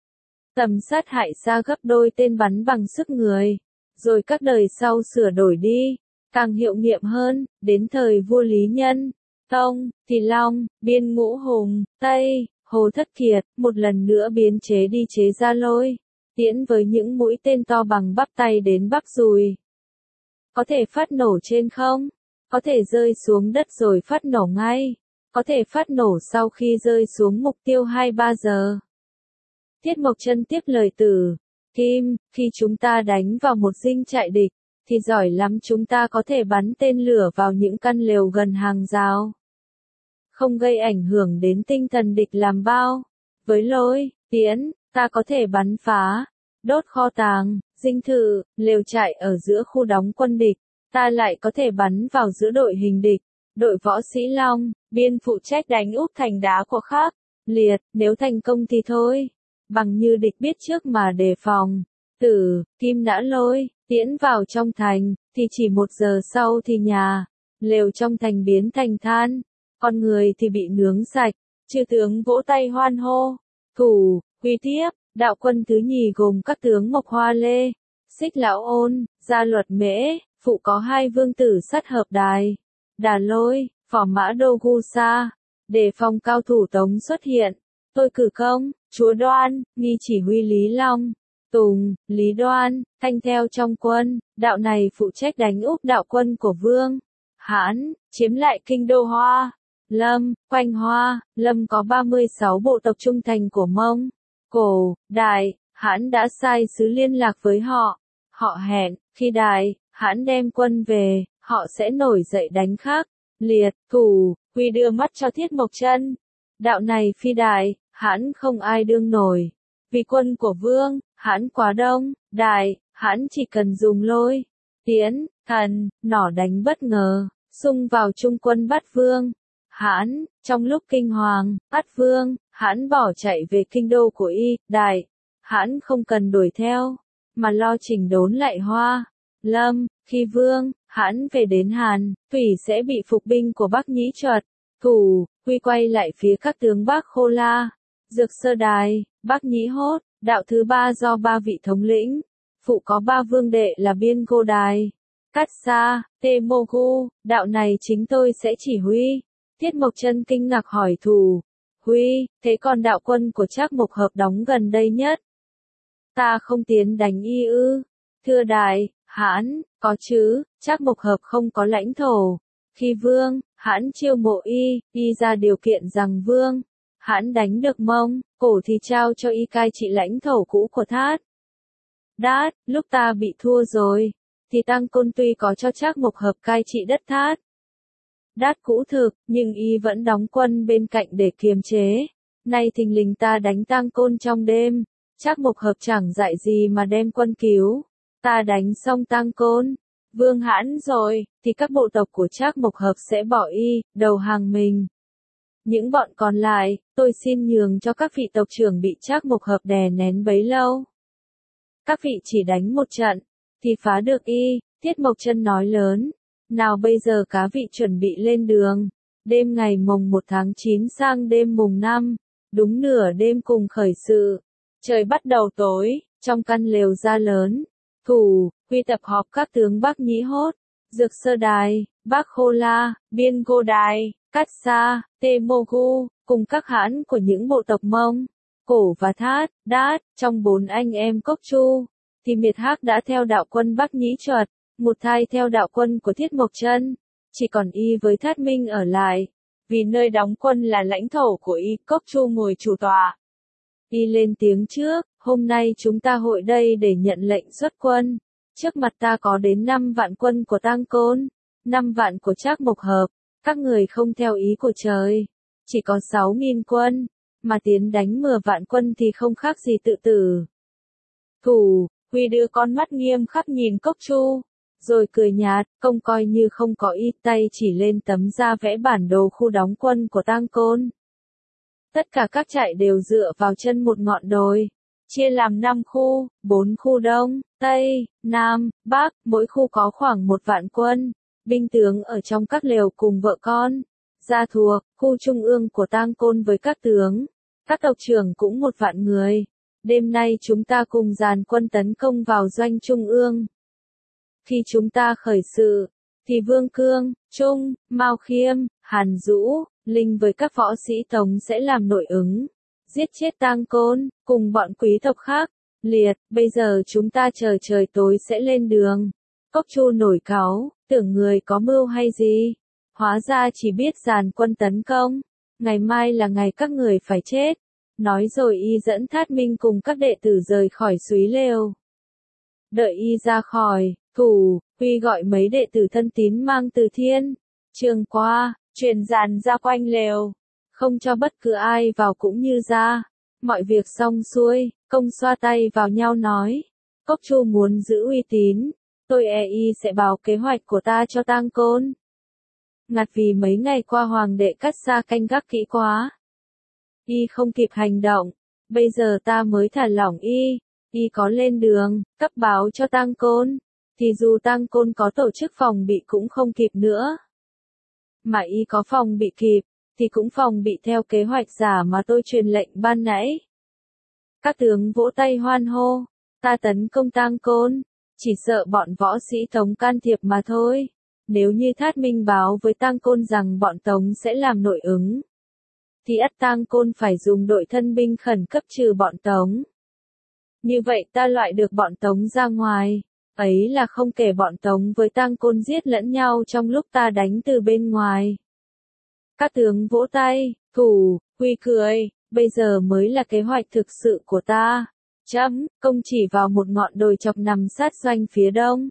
Tầm sát hại xa gấp đôi tên bắn bằng sức người. Rồi các đời sau sửa đổi đi, càng hiệu nghiệm hơn, đến thời vua Lý Nhân, Tông, thì Long, Biên Ngũ Hùng, Tây, Hồ Thất Kiệt, một lần nữa biến chế đi chế ra lôi, tiễn với những mũi tên to bằng bắp tay đến bắp đùi. Có thể phát nổ trên không, có thể rơi xuống đất rồi phát nổ ngay, có thể phát nổ sau khi rơi xuống mục tiêu hai ba giờ. Thiết Mộc Chân tiếp lời Tử. Kim, khi chúng ta đánh vào một dinh trại địch, thì giỏi lắm chúng ta có thể bắn tên lửa vào những căn lều gần hàng rào. Không gây ảnh hưởng đến tinh thần địch làm bao. Với lôi, tiễn, ta có thể bắn phá, đốt kho tàng, dinh thự, lều trại ở giữa khu đóng quân địch. Ta lại có thể bắn vào giữa đội hình địch, đội võ sĩ Long, Biên phụ trách đánh úp thành đá của khác. Liệt, nếu thành công thì thôi. Bằng như địch biết trước mà đề phòng. Tử, Kim đã lôi, tiễn vào trong thành, thì chỉ một giờ sau thì nhà, lều trong thành biến thành than, con người thì bị nướng sạch. Chư tướng vỗ tay hoan hô. Thủ, Huy tiếp, đạo quân thứ nhì gồm các tướng Mộc Hoa Lê, Xích Lão Ôn, Gia Luật Mễ, phụ có hai vương tử sát hợp đài, Đà Lôi, Phò Mã Đô Gu Sa, đề phòng cao thủ Tống xuất hiện. Tôi cử công, chúa Đoan, nghi chỉ huy Lý Long, Tùng, Lý Đoan, thanh theo trong quân, đạo này phụ trách đánh úp đạo quân của Vương Hãn, chiếm lại kinh đô Hoa, Lâm, quanh Hoa. Lâm có ba mươi sáu bộ tộc trung thành của Mông, Cổ, Đại. Hãn đã sai sứ liên lạc với họ. Họ hẹn, khi Đại, Hãn đem quân về, họ sẽ nổi dậy đánh khác. Liệt, Thủ, Huy đưa mắt cho Thiết Mộc Chân. Đạo này phi Đại, Hãn không ai đương nổi. Vì quân của Vương Hãn quá đông. Đại, Hãn chỉ cần dùng lôi, tiễn, thần, nỏ đánh bất ngờ, xung vào trung quân bắt Vương Hãn. Trong lúc kinh hoàng, bắt Vương Hãn bỏ chạy về kinh đô của y. Đại, Hãn không cần đuổi theo, mà lo chỉnh đốn lại Hoa, Lâm. Khi Vương Hãn về đến Hàn, Thủy sẽ bị phục binh của Bắc Nhĩ Chuật. Thủ, Huy quay lại phía các tướng Bắc Khô La, Dược Sơ Đài, Bắc Nhĩ Hốt. Đạo thứ ba do ba vị thống lĩnh, phụ có ba vương đệ là Biên Cô Đài, Cát Sa, Tê Mô Gu. Đạo này chính tôi sẽ chỉ huy. Thiết Mộc Chân kinh ngạc hỏi Thủ. Huy, thế còn đạo quân của Trác Mộc Hợp đóng gần đây nhất? Ta không tiến đánh y ư? Thưa Đại, Hãn, có chứ, Trác Mộc Hợp không có lãnh thổ. Khi Vương Hãn chiêu mộ y, y ra điều kiện rằng Vương Hãn đánh được Mông, Cổ thì trao cho y cai trị lãnh thổ cũ của Thát. Đát, lúc ta bị thua rồi, thì Tăng Côn tuy có cho Trác Mộc Hợp cai trị đất Thát. Đát cũ thực, nhưng y vẫn đóng quân bên cạnh để kiềm chế. Nay thình lình ta đánh Tăng Côn trong đêm, Trác Mộc Hợp chẳng dạy gì mà đem quân cứu. Ta đánh xong Tăng Côn, Vương Hãn rồi, thì các bộ tộc của Trác Mộc Hợp sẽ bỏ y, đầu hàng mình. Những bọn còn lại, tôi xin nhường cho các vị tộc trưởng bị Trác Mộc Hợp đè nén bấy lâu. Các vị chỉ đánh một trận, thì phá được y. Thiết Mộc Chân nói lớn. Nào bây giờ cá vị chuẩn bị lên đường. Đêm ngày mồng một tháng chín sang đêm mùng năm, đúng nửa đêm cùng khởi sự. Trời bắt đầu tối, trong căn lều ra lớn. Thủ, Huy tập họp các tướng Bắc Nhĩ Hốt, Dược Sơ Đài, Bắc Khô La, Biên Cô Đài, Cát Sa, Tê Mô Gu, cùng các hãn của những bộ tộc Mông, Cổ và Thát. Đát, trong bốn anh em Cốc Chu, thì Miệt Hác đã theo đạo quân Bắc Nhĩ Chuật, một thai theo đạo quân của Thiết Mộc Chân. Chỉ còn y với Thát Minh ở lại, vì nơi đóng quân là lãnh thổ của y. Cốc Chu ngồi chủ tọa. Y lên tiếng trước, hôm nay chúng ta hội đây để nhận lệnh xuất quân. Trước mặt ta có đến năm vạn quân của Tăng Côn, năm vạn của Trác Mộc Hợp, các người không theo ý của trời, chỉ có sáu nghìn quân, mà tiến đánh mười vạn quân thì không khác gì tự tử. Thủ, Huy đưa con mắt nghiêm khắc nhìn Cốc Chu, rồi cười nhạt, công coi như không có ý, tay chỉ lên tấm da vẽ bản đồ khu đóng quân của Tang Côn. Tất cả các trại đều dựa vào chân một ngọn đồi, chia làm năm khu, bốn khu đông, tây, nam, bắc, mỗi khu có khoảng một vạn quân, binh tướng ở trong các lều cùng vợ con, gia thuộc, khu trung ương của Tang Côn với các tướng, các tộc trưởng cũng một vạn người. Đêm nay chúng ta cùng dàn quân tấn công vào doanh trung ương. Khi chúng ta khởi sự, thì Vương Cương, Trung, Mao Khiêm, Hàn Dũ, Linh với các võ sĩ Tống sẽ làm nội ứng, giết chết Tang Côn, cùng bọn quý tộc khác. Liệt, bây giờ chúng ta chờ trời tối sẽ lên đường. Cốc Chu nổi cáu, tưởng người có mưu hay gì? Hóa ra chỉ biết dàn quân tấn công. Ngày mai là ngày các người phải chết. Nói rồi y dẫn Thát Minh cùng các đệ tử rời khỏi Súy Lều. Đợi y ra khỏi, Thủ, Huy gọi mấy đệ tử thân tín mang từ Thiên, Trường qua, truyền dàn ra quanh lều, không cho bất cứ ai vào cũng như ra. Mọi việc xong xuôi, công xoa tay vào nhau nói, Cốc Chu muốn giữ uy tín, tôi e y sẽ báo kế hoạch của ta cho Tang Côn. Ngặt vì mấy ngày qua hoàng đệ cắt xa canh gác kỹ quá. Y không kịp hành động, bây giờ ta mới thả lỏng y, y có lên đường, cấp báo cho Tang Côn, thì dù Tang Côn có tổ chức phòng bị cũng không kịp nữa. Mà y có phòng bị kịp, thì cũng phòng bị theo kế hoạch giả mà tôi truyền lệnh ban nãy. Các tướng vỗ tay hoan hô, ta tấn công Tang Côn, chỉ sợ bọn võ sĩ Tống can thiệp mà thôi. Nếu như Thát Minh báo với Tang Côn rằng bọn Tống sẽ làm nội ứng, thì ắt Tang Côn phải dùng đội thân binh khẩn cấp trừ bọn Tống. Như vậy ta loại được bọn Tống ra ngoài, ấy là không kể bọn Tống với Tang Côn giết lẫn nhau trong lúc ta đánh từ bên ngoài. Các tướng vỗ tay, Thủ, Huy cười, bây giờ mới là kế hoạch thực sự của ta. Chấm, công chỉ vào một ngọn đồi chọc nằm sát doanh phía đông.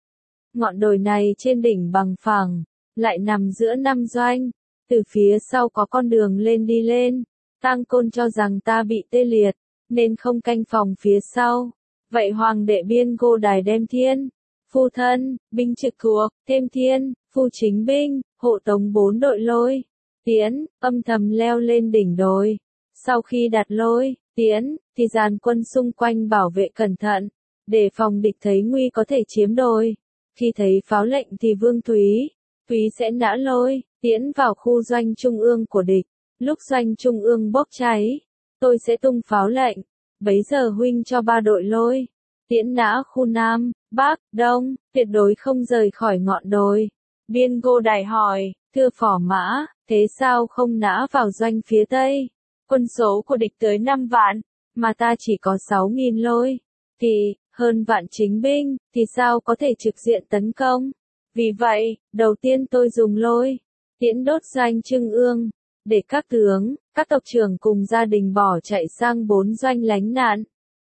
Ngọn đồi này trên đỉnh bằng phẳng, lại nằm giữa năm doanh, từ phía sau có con đường lên đi lên. Tang Côn cho rằng ta bị tê liệt, nên không canh phòng phía sau. Vậy hoàng đệ biên Gô Đài đem Thiên, Phu Thân, binh trực thuộc, thêm Thiên, Phu chính binh, hộ tống bốn đội lôi, tiến, âm thầm leo lên đỉnh đồi. Sau khi đặt lôi, tiến, thì dàn quân xung quanh bảo vệ cẩn thận, để phòng địch thấy nguy có thể chiếm đồi. Khi thấy pháo lệnh thì Vương Thúy, Thúy sẽ nã lôi, tiến vào khu doanh trung ương của địch. Lúc doanh trung ương bốc cháy, tôi sẽ tung pháo lệnh. Bấy giờ huynh cho ba đội lôi, tiễn nã khu Nam, Bắc, Đông, tuyệt đối không rời khỏi ngọn đồi. Biên Gô Đài hỏi, thưa phò mã, thế sao không nã vào doanh phía Tây? Quân số của địch tới năm vạn, mà ta chỉ có sáu nghìn lôi, thì, hơn vạn chính binh, thì sao có thể trực diện tấn công? Vì vậy, đầu tiên tôi dùng lôi, tiễn đốt doanh trung ương, để các tướng, các tộc trưởng cùng gia đình bỏ chạy sang bốn doanh lánh nạn.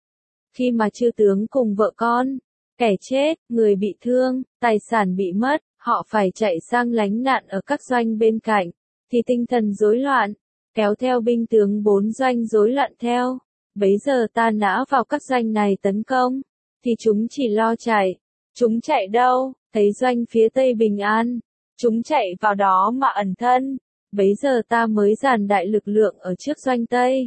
Khi mà chư tướng cùng vợ con, kẻ chết, người bị thương, tài sản bị mất, họ phải chạy sang lánh nạn ở các doanh bên cạnh, thì tinh thần rối loạn, kéo theo binh tướng bốn doanh rối loạn theo. Bấy giờ ta nã vào các doanh này tấn công, thì chúng chỉ lo chạy. Chúng chạy đâu, thấy doanh phía Tây bình an, chúng chạy vào đó mà ẩn thân. Bấy giờ ta mới dàn đại lực lượng ở trước doanh Tây.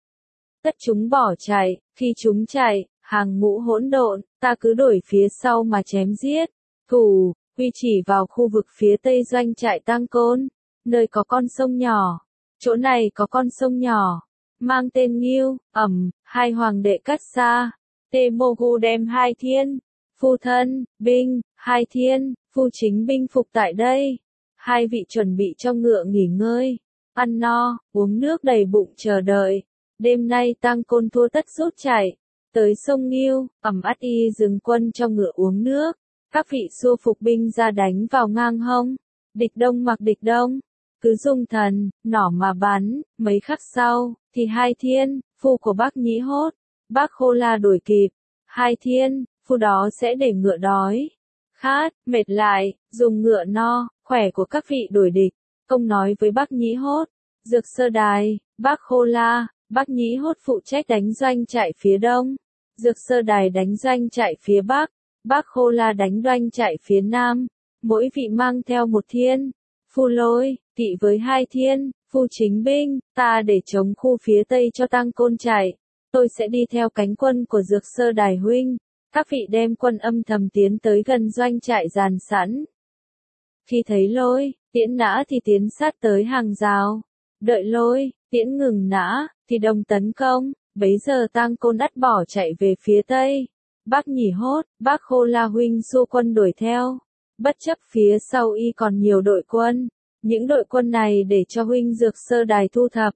Tất chúng bỏ chạy, khi chúng chạy, hàng ngũ hỗn độn, ta cứ đuổi phía sau mà chém giết. Thủ, Huy chỉ vào khu vực phía Tây doanh trại Tang Côn, nơi có con sông nhỏ. Chỗ này có con sông nhỏ, mang tên Nghiêu, ẩm, hai hoàng đệ cắt xa. Tê Mô Gu đem hai thiên, Phu Thân, binh, hai thiên, Phu chính binh phục tại đây. Hai vị chuẩn bị cho ngựa nghỉ ngơi, ăn no, uống nước đầy bụng chờ đợi. Đêm nay Tang Côn thua tất rút chạy, tới sông Nghiêu, ẩm ắt y dừng quân cho ngựa uống nước. Các vị xua phục binh ra đánh vào ngang hông, địch đông mặc địch đông, cứ dùng thần, nỏ mà bắn. Mấy khắc sau, thì hai thiên, Phu của bác Nhĩ Hốt, bác Khô La đuổi kịp. Hai thiên, Phu đó sẽ để ngựa đói, khát, mệt lại, dùng ngựa no, khỏe của các vị đuổi địch. Công nói với Bắc Nhĩ Hốt, Dược Sơ Đài, Bắc Khô La, Bắc Nhĩ Hốt phụ trách đánh doanh trại phía đông, Dược Sơ Đài đánh doanh trại phía bắc, Bắc Khô La đánh doanh trại phía nam, mỗi vị mang theo một thiên, phu lôi, kỵ với hai thiên, phu chính binh, ta để chống khu phía tây cho Tăng Côn chạy, tôi sẽ đi theo cánh quân của Dược Sơ Đài huynh, các vị đem quân âm thầm tiến tới gần doanh trại dàn sẵn. Khi thấy lôi, tiễn nã thì tiến sát tới hàng rào, đợi lôi, tiễn ngừng nã, thì đồng tấn công, bấy giờ Tăng Côn đắt bỏ chạy về phía tây. Bắc Nhĩ Hốt, Bắc Khô La huynh xua quân đuổi theo, bất chấp phía sau y còn nhiều đội quân, những đội quân này để cho huynh Dược Sơ Đài thu thập.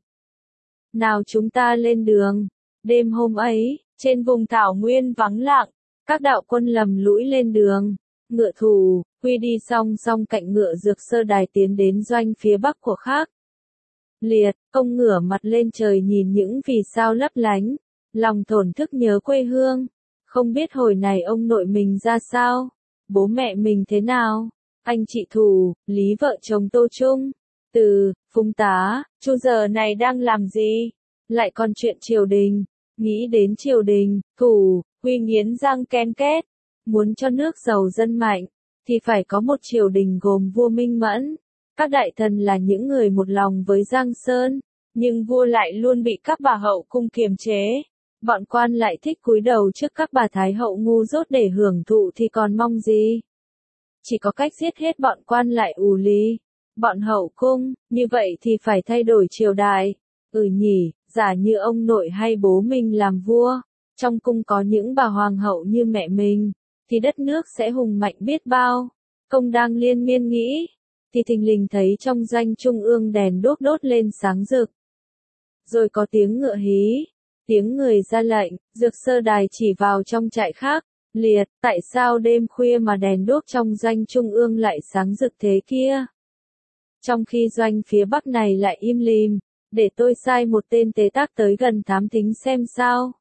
Nào chúng ta lên đường, đêm hôm ấy, trên vùng thảo nguyên vắng lặng, các đạo quân lầm lũi lên đường, ngựa thủ, quy đi song song cạnh ngựa Dược Sơ Đài tiến đến doanh phía bắc của khác. Liệt, ông ngửa mặt lên trời nhìn những vì sao lấp lánh, lòng thổn thức nhớ quê hương, không biết hồi này ông nội mình ra sao, bố mẹ mình thế nào, anh chị Thủ, Lý vợ chồng Tô Trung, Từ, Phùng Tá, Chu giờ này đang làm gì, lại còn chuyện triều đình, nghĩ đến triều đình, Thủ, Huy nghiến răng ken két, muốn cho nước giàu dân mạnh, thì phải có một triều đình gồm vua Minh Mẫn. Các đại thần là những người một lòng với Giang Sơn, nhưng vua lại luôn bị các bà hậu cung kiềm chế. Bọn quan lại thích cúi đầu trước các bà thái hậu ngu dốt để hưởng thụ thì còn mong gì? Chỉ có cách giết hết bọn quan lại ù lì, bọn hậu cung, như vậy thì phải thay đổi triều đại. Ừ nhỉ, giả như ông nội hay bố mình làm vua, trong cung có những bà hoàng hậu như mẹ mình, thì đất nước sẽ hùng mạnh biết bao. Công đang liên miên nghĩ, thì thình lình thấy trong doanh trung ương đèn đốt đốt lên sáng rực. Rồi có tiếng ngựa hí, tiếng người ra lệnh, Dược Sơ Đài chỉ vào trong trại khác, liệt, tại sao đêm khuya mà đèn đốt trong doanh trung ương lại sáng rực thế kia? Trong khi doanh phía bắc này lại im lìm, để tôi sai một tên tế tác tới gần thám thính xem sao.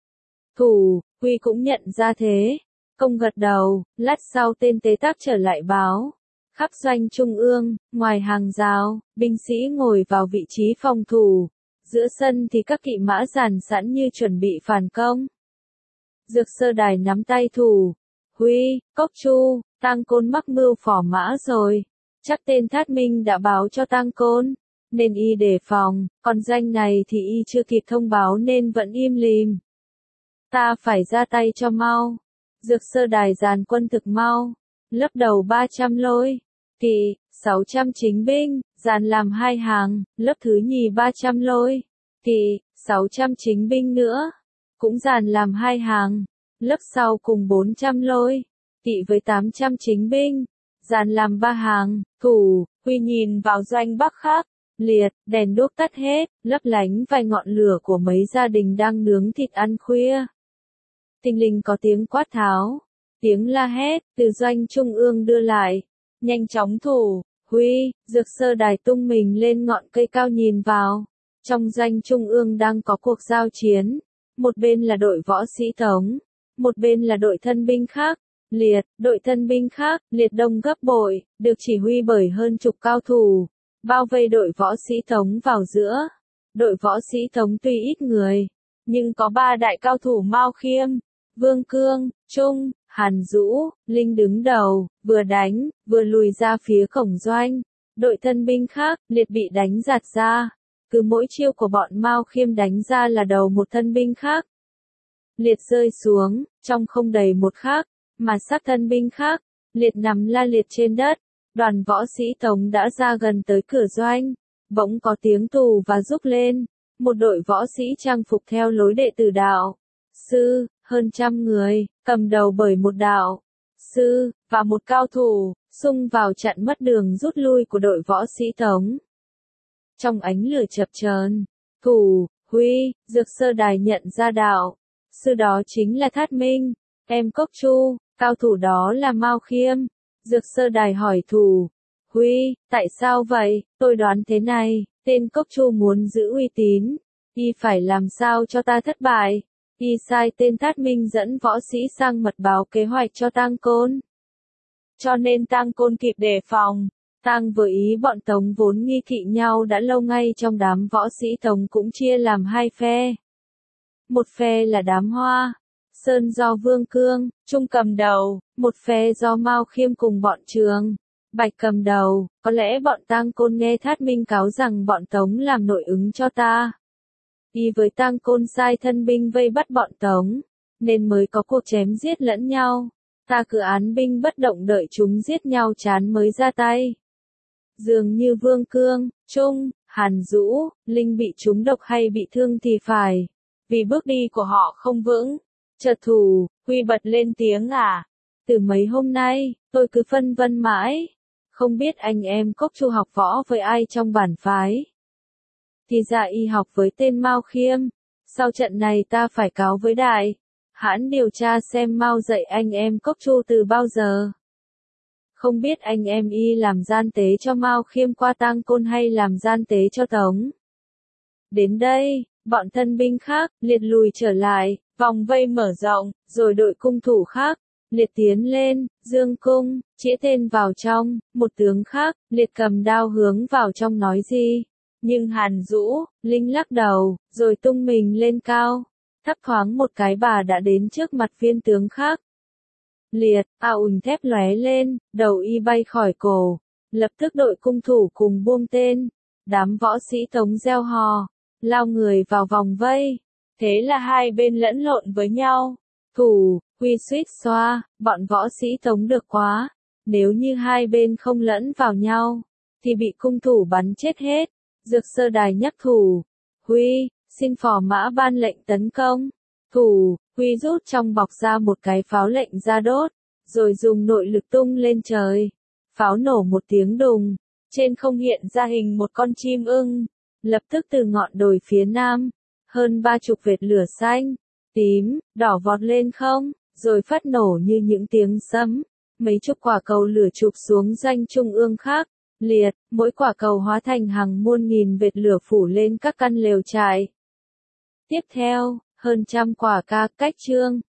Thủ, Huy cũng nhận ra thế, công gật đầu, lát sau tên tế tác trở lại báo. Khắp doanh trung ương, ngoài hàng rào, binh sĩ ngồi vào vị trí phòng thủ, giữa sân thì các kỵ mã dàn sẵn như chuẩn bị phản công. Dược Sơ Đài nắm tay Thủ, Huy, Cốc Chu, Tăng Côn mắc mưu phỏ mã rồi, chắc tên Thát Minh đã báo cho Tăng Côn, nên y đề phòng, còn danh này thì y chưa kịp thông báo nên vẫn im lìm. Ta phải ra tay cho mau. Dược Sơ Đài dàn quân thực mau, lớp đầu ba trăm lôi, kỵ, sáu trăm chính binh, dàn làm hai hàng, lớp thứ nhì ba trăm lôi, kỵ, sáu trăm chính binh nữa, cũng dàn làm hai hàng, lớp sau cùng bốn trăm lôi, kỵ với tám trăm chính binh, dàn làm ba hàng. Thủ, Huy nhìn vào doanh bắc khác, liệt, đèn đuốc tắt hết, lấp lánh vài ngọn lửa của mấy gia đình đang nướng thịt ăn khuya. Thình lình có tiếng quát tháo, tiếng la hét, từ doanh trung ương đưa lại. Nhanh chóng Thủ, Huy, Dược Sơ Đài tung mình lên ngọn cây cao nhìn vào. Trong doanh trung ương đang có cuộc giao chiến. Một bên là đội võ sĩ Tống, một bên là đội thân binh khác. Liệt, đội thân binh khác, liệt đông gấp bội, được chỉ huy bởi hơn chục cao thủ, bao vây đội võ sĩ Tống vào giữa. Đội võ sĩ Tống tuy ít người, nhưng có ba đại cao thủ Mao Khiêm, Vương Cương, Trung, Hàn Dũ, Linh đứng đầu, vừa đánh, vừa lùi ra phía cổng doanh. Đội thân binh khác, liệt bị đánh giạt ra. Cứ mỗi chiêu của bọn Mao Khiêm đánh ra là đầu một thân binh khác. Liệt rơi xuống, trong không đầy một khắc, mà sát thân binh khác, liệt nằm la liệt trên đất. Đoàn võ sĩ Tống đã ra gần tới cửa doanh, bỗng có tiếng tù và rúc lên. Một đội võ sĩ trang phục theo lối đệ tử đạo sư, hơn trăm người, cầm đầu bởi một đạo sư, và một cao thủ, xung vào chặn mất đường rút lui của đội võ sĩ Tống. Trong ánh lửa chập chờn, Thủ, Huy, Dược Sơ Đài nhận ra đạo sư đó chính là Thát Minh, em Cốc Chu, cao thủ đó là Mao Khiêm. Dược Sơ Đài hỏi Thủ, Huy, tại sao vậy? Tôi đoán thế này, tên Cốc Chu muốn giữ uy tín, y phải làm sao cho ta thất bại. Y sai tên Thát Minh dẫn võ sĩ sang mật báo kế hoạch cho Tăng Côn. cho nên Tang Côn kịp đề phòng. Tang với Ý bọn Tống vốn nghi kỵ nhau đã lâu, ngay trong đám võ sĩ Tống cũng chia làm hai phe. Một phe là đám Hoa Sơn do Vương Cương, Trung cầm đầu, một phe do Mao Khiêm cùng bọn Trường Bạch cầm đầu. Có lẽ bọn Tang Côn nghe Thát Minh cáo rằng bọn Tống làm nội ứng cho ta, đi với Tang Côn sai thân binh vây bắt bọn Tống, nên mới có cuộc chém giết lẫn nhau. Ta cứ án binh bất động đợi chúng giết nhau chán mới ra tay. Dường như Vương Cương, Trung, Hàn Dũ, Linh bị trúng độc hay bị thương thì phải, vì bước đi của họ không vững. Chợt Thủ Huy bật lên tiếng à, từ mấy hôm nay, tôi cứ phân vân mãi, không biết anh em Cốc Chu học võ với ai trong bản phái. Thì ra y học với tên Mao Khiêm, sau trận này ta phải cáo với đại hãn điều tra xem Mao dạy anh em Cốc Chu từ bao giờ. Không biết anh em y làm gian tế cho Mao Khiêm qua Tang Côn hay làm gian tế cho Tống. Đến đây, bọn thân binh khác liệt lùi trở lại, vòng vây mở rộng, rồi đội cung thủ khác liệt tiến lên, dương cung, chĩa tên vào trong. Một tướng khác liệt cầm đao hướng vào trong nói gì, nhưng Hàn Dũ, Linh lắc đầu, rồi tung mình lên cao, thấp thoáng một cái bà đã đến trước mặt viên tướng khác. Liệt, ào ùnh thép lóe lên, đầu y bay khỏi cổ, lập tức đội cung thủ cùng buông tên, đám võ sĩ Tống reo hò, lao người vào vòng vây, thế là hai bên lẫn lộn với nhau. Thủ Huy suýt xoa, bọn võ sĩ Tống được quá, nếu như hai bên không lẫn vào nhau, thì bị cung thủ bắn chết hết. Dược Sơ Đài nhắc Thủ Huy, xin phò mã ban lệnh tấn công. Thủ Huy rút trong bọc ra một cái pháo lệnh ra đốt, rồi dùng nội lực tung lên trời. Pháo nổ một tiếng đùng, trên không hiện ra hình một con chim ưng, lập tức từ ngọn đồi phía nam, hơn ba chục vệt lửa xanh, tím, đỏ vọt lên không, rồi phát nổ như những tiếng sấm. Mấy chục quả cầu lửa chụp xuống doanh trung ương khác, liệt, mỗi quả cầu hóa thành hàng muôn nghìn vệt lửa phủ lên các căn lều trại. Tiếp theo, hơn trăm quả ca cách trương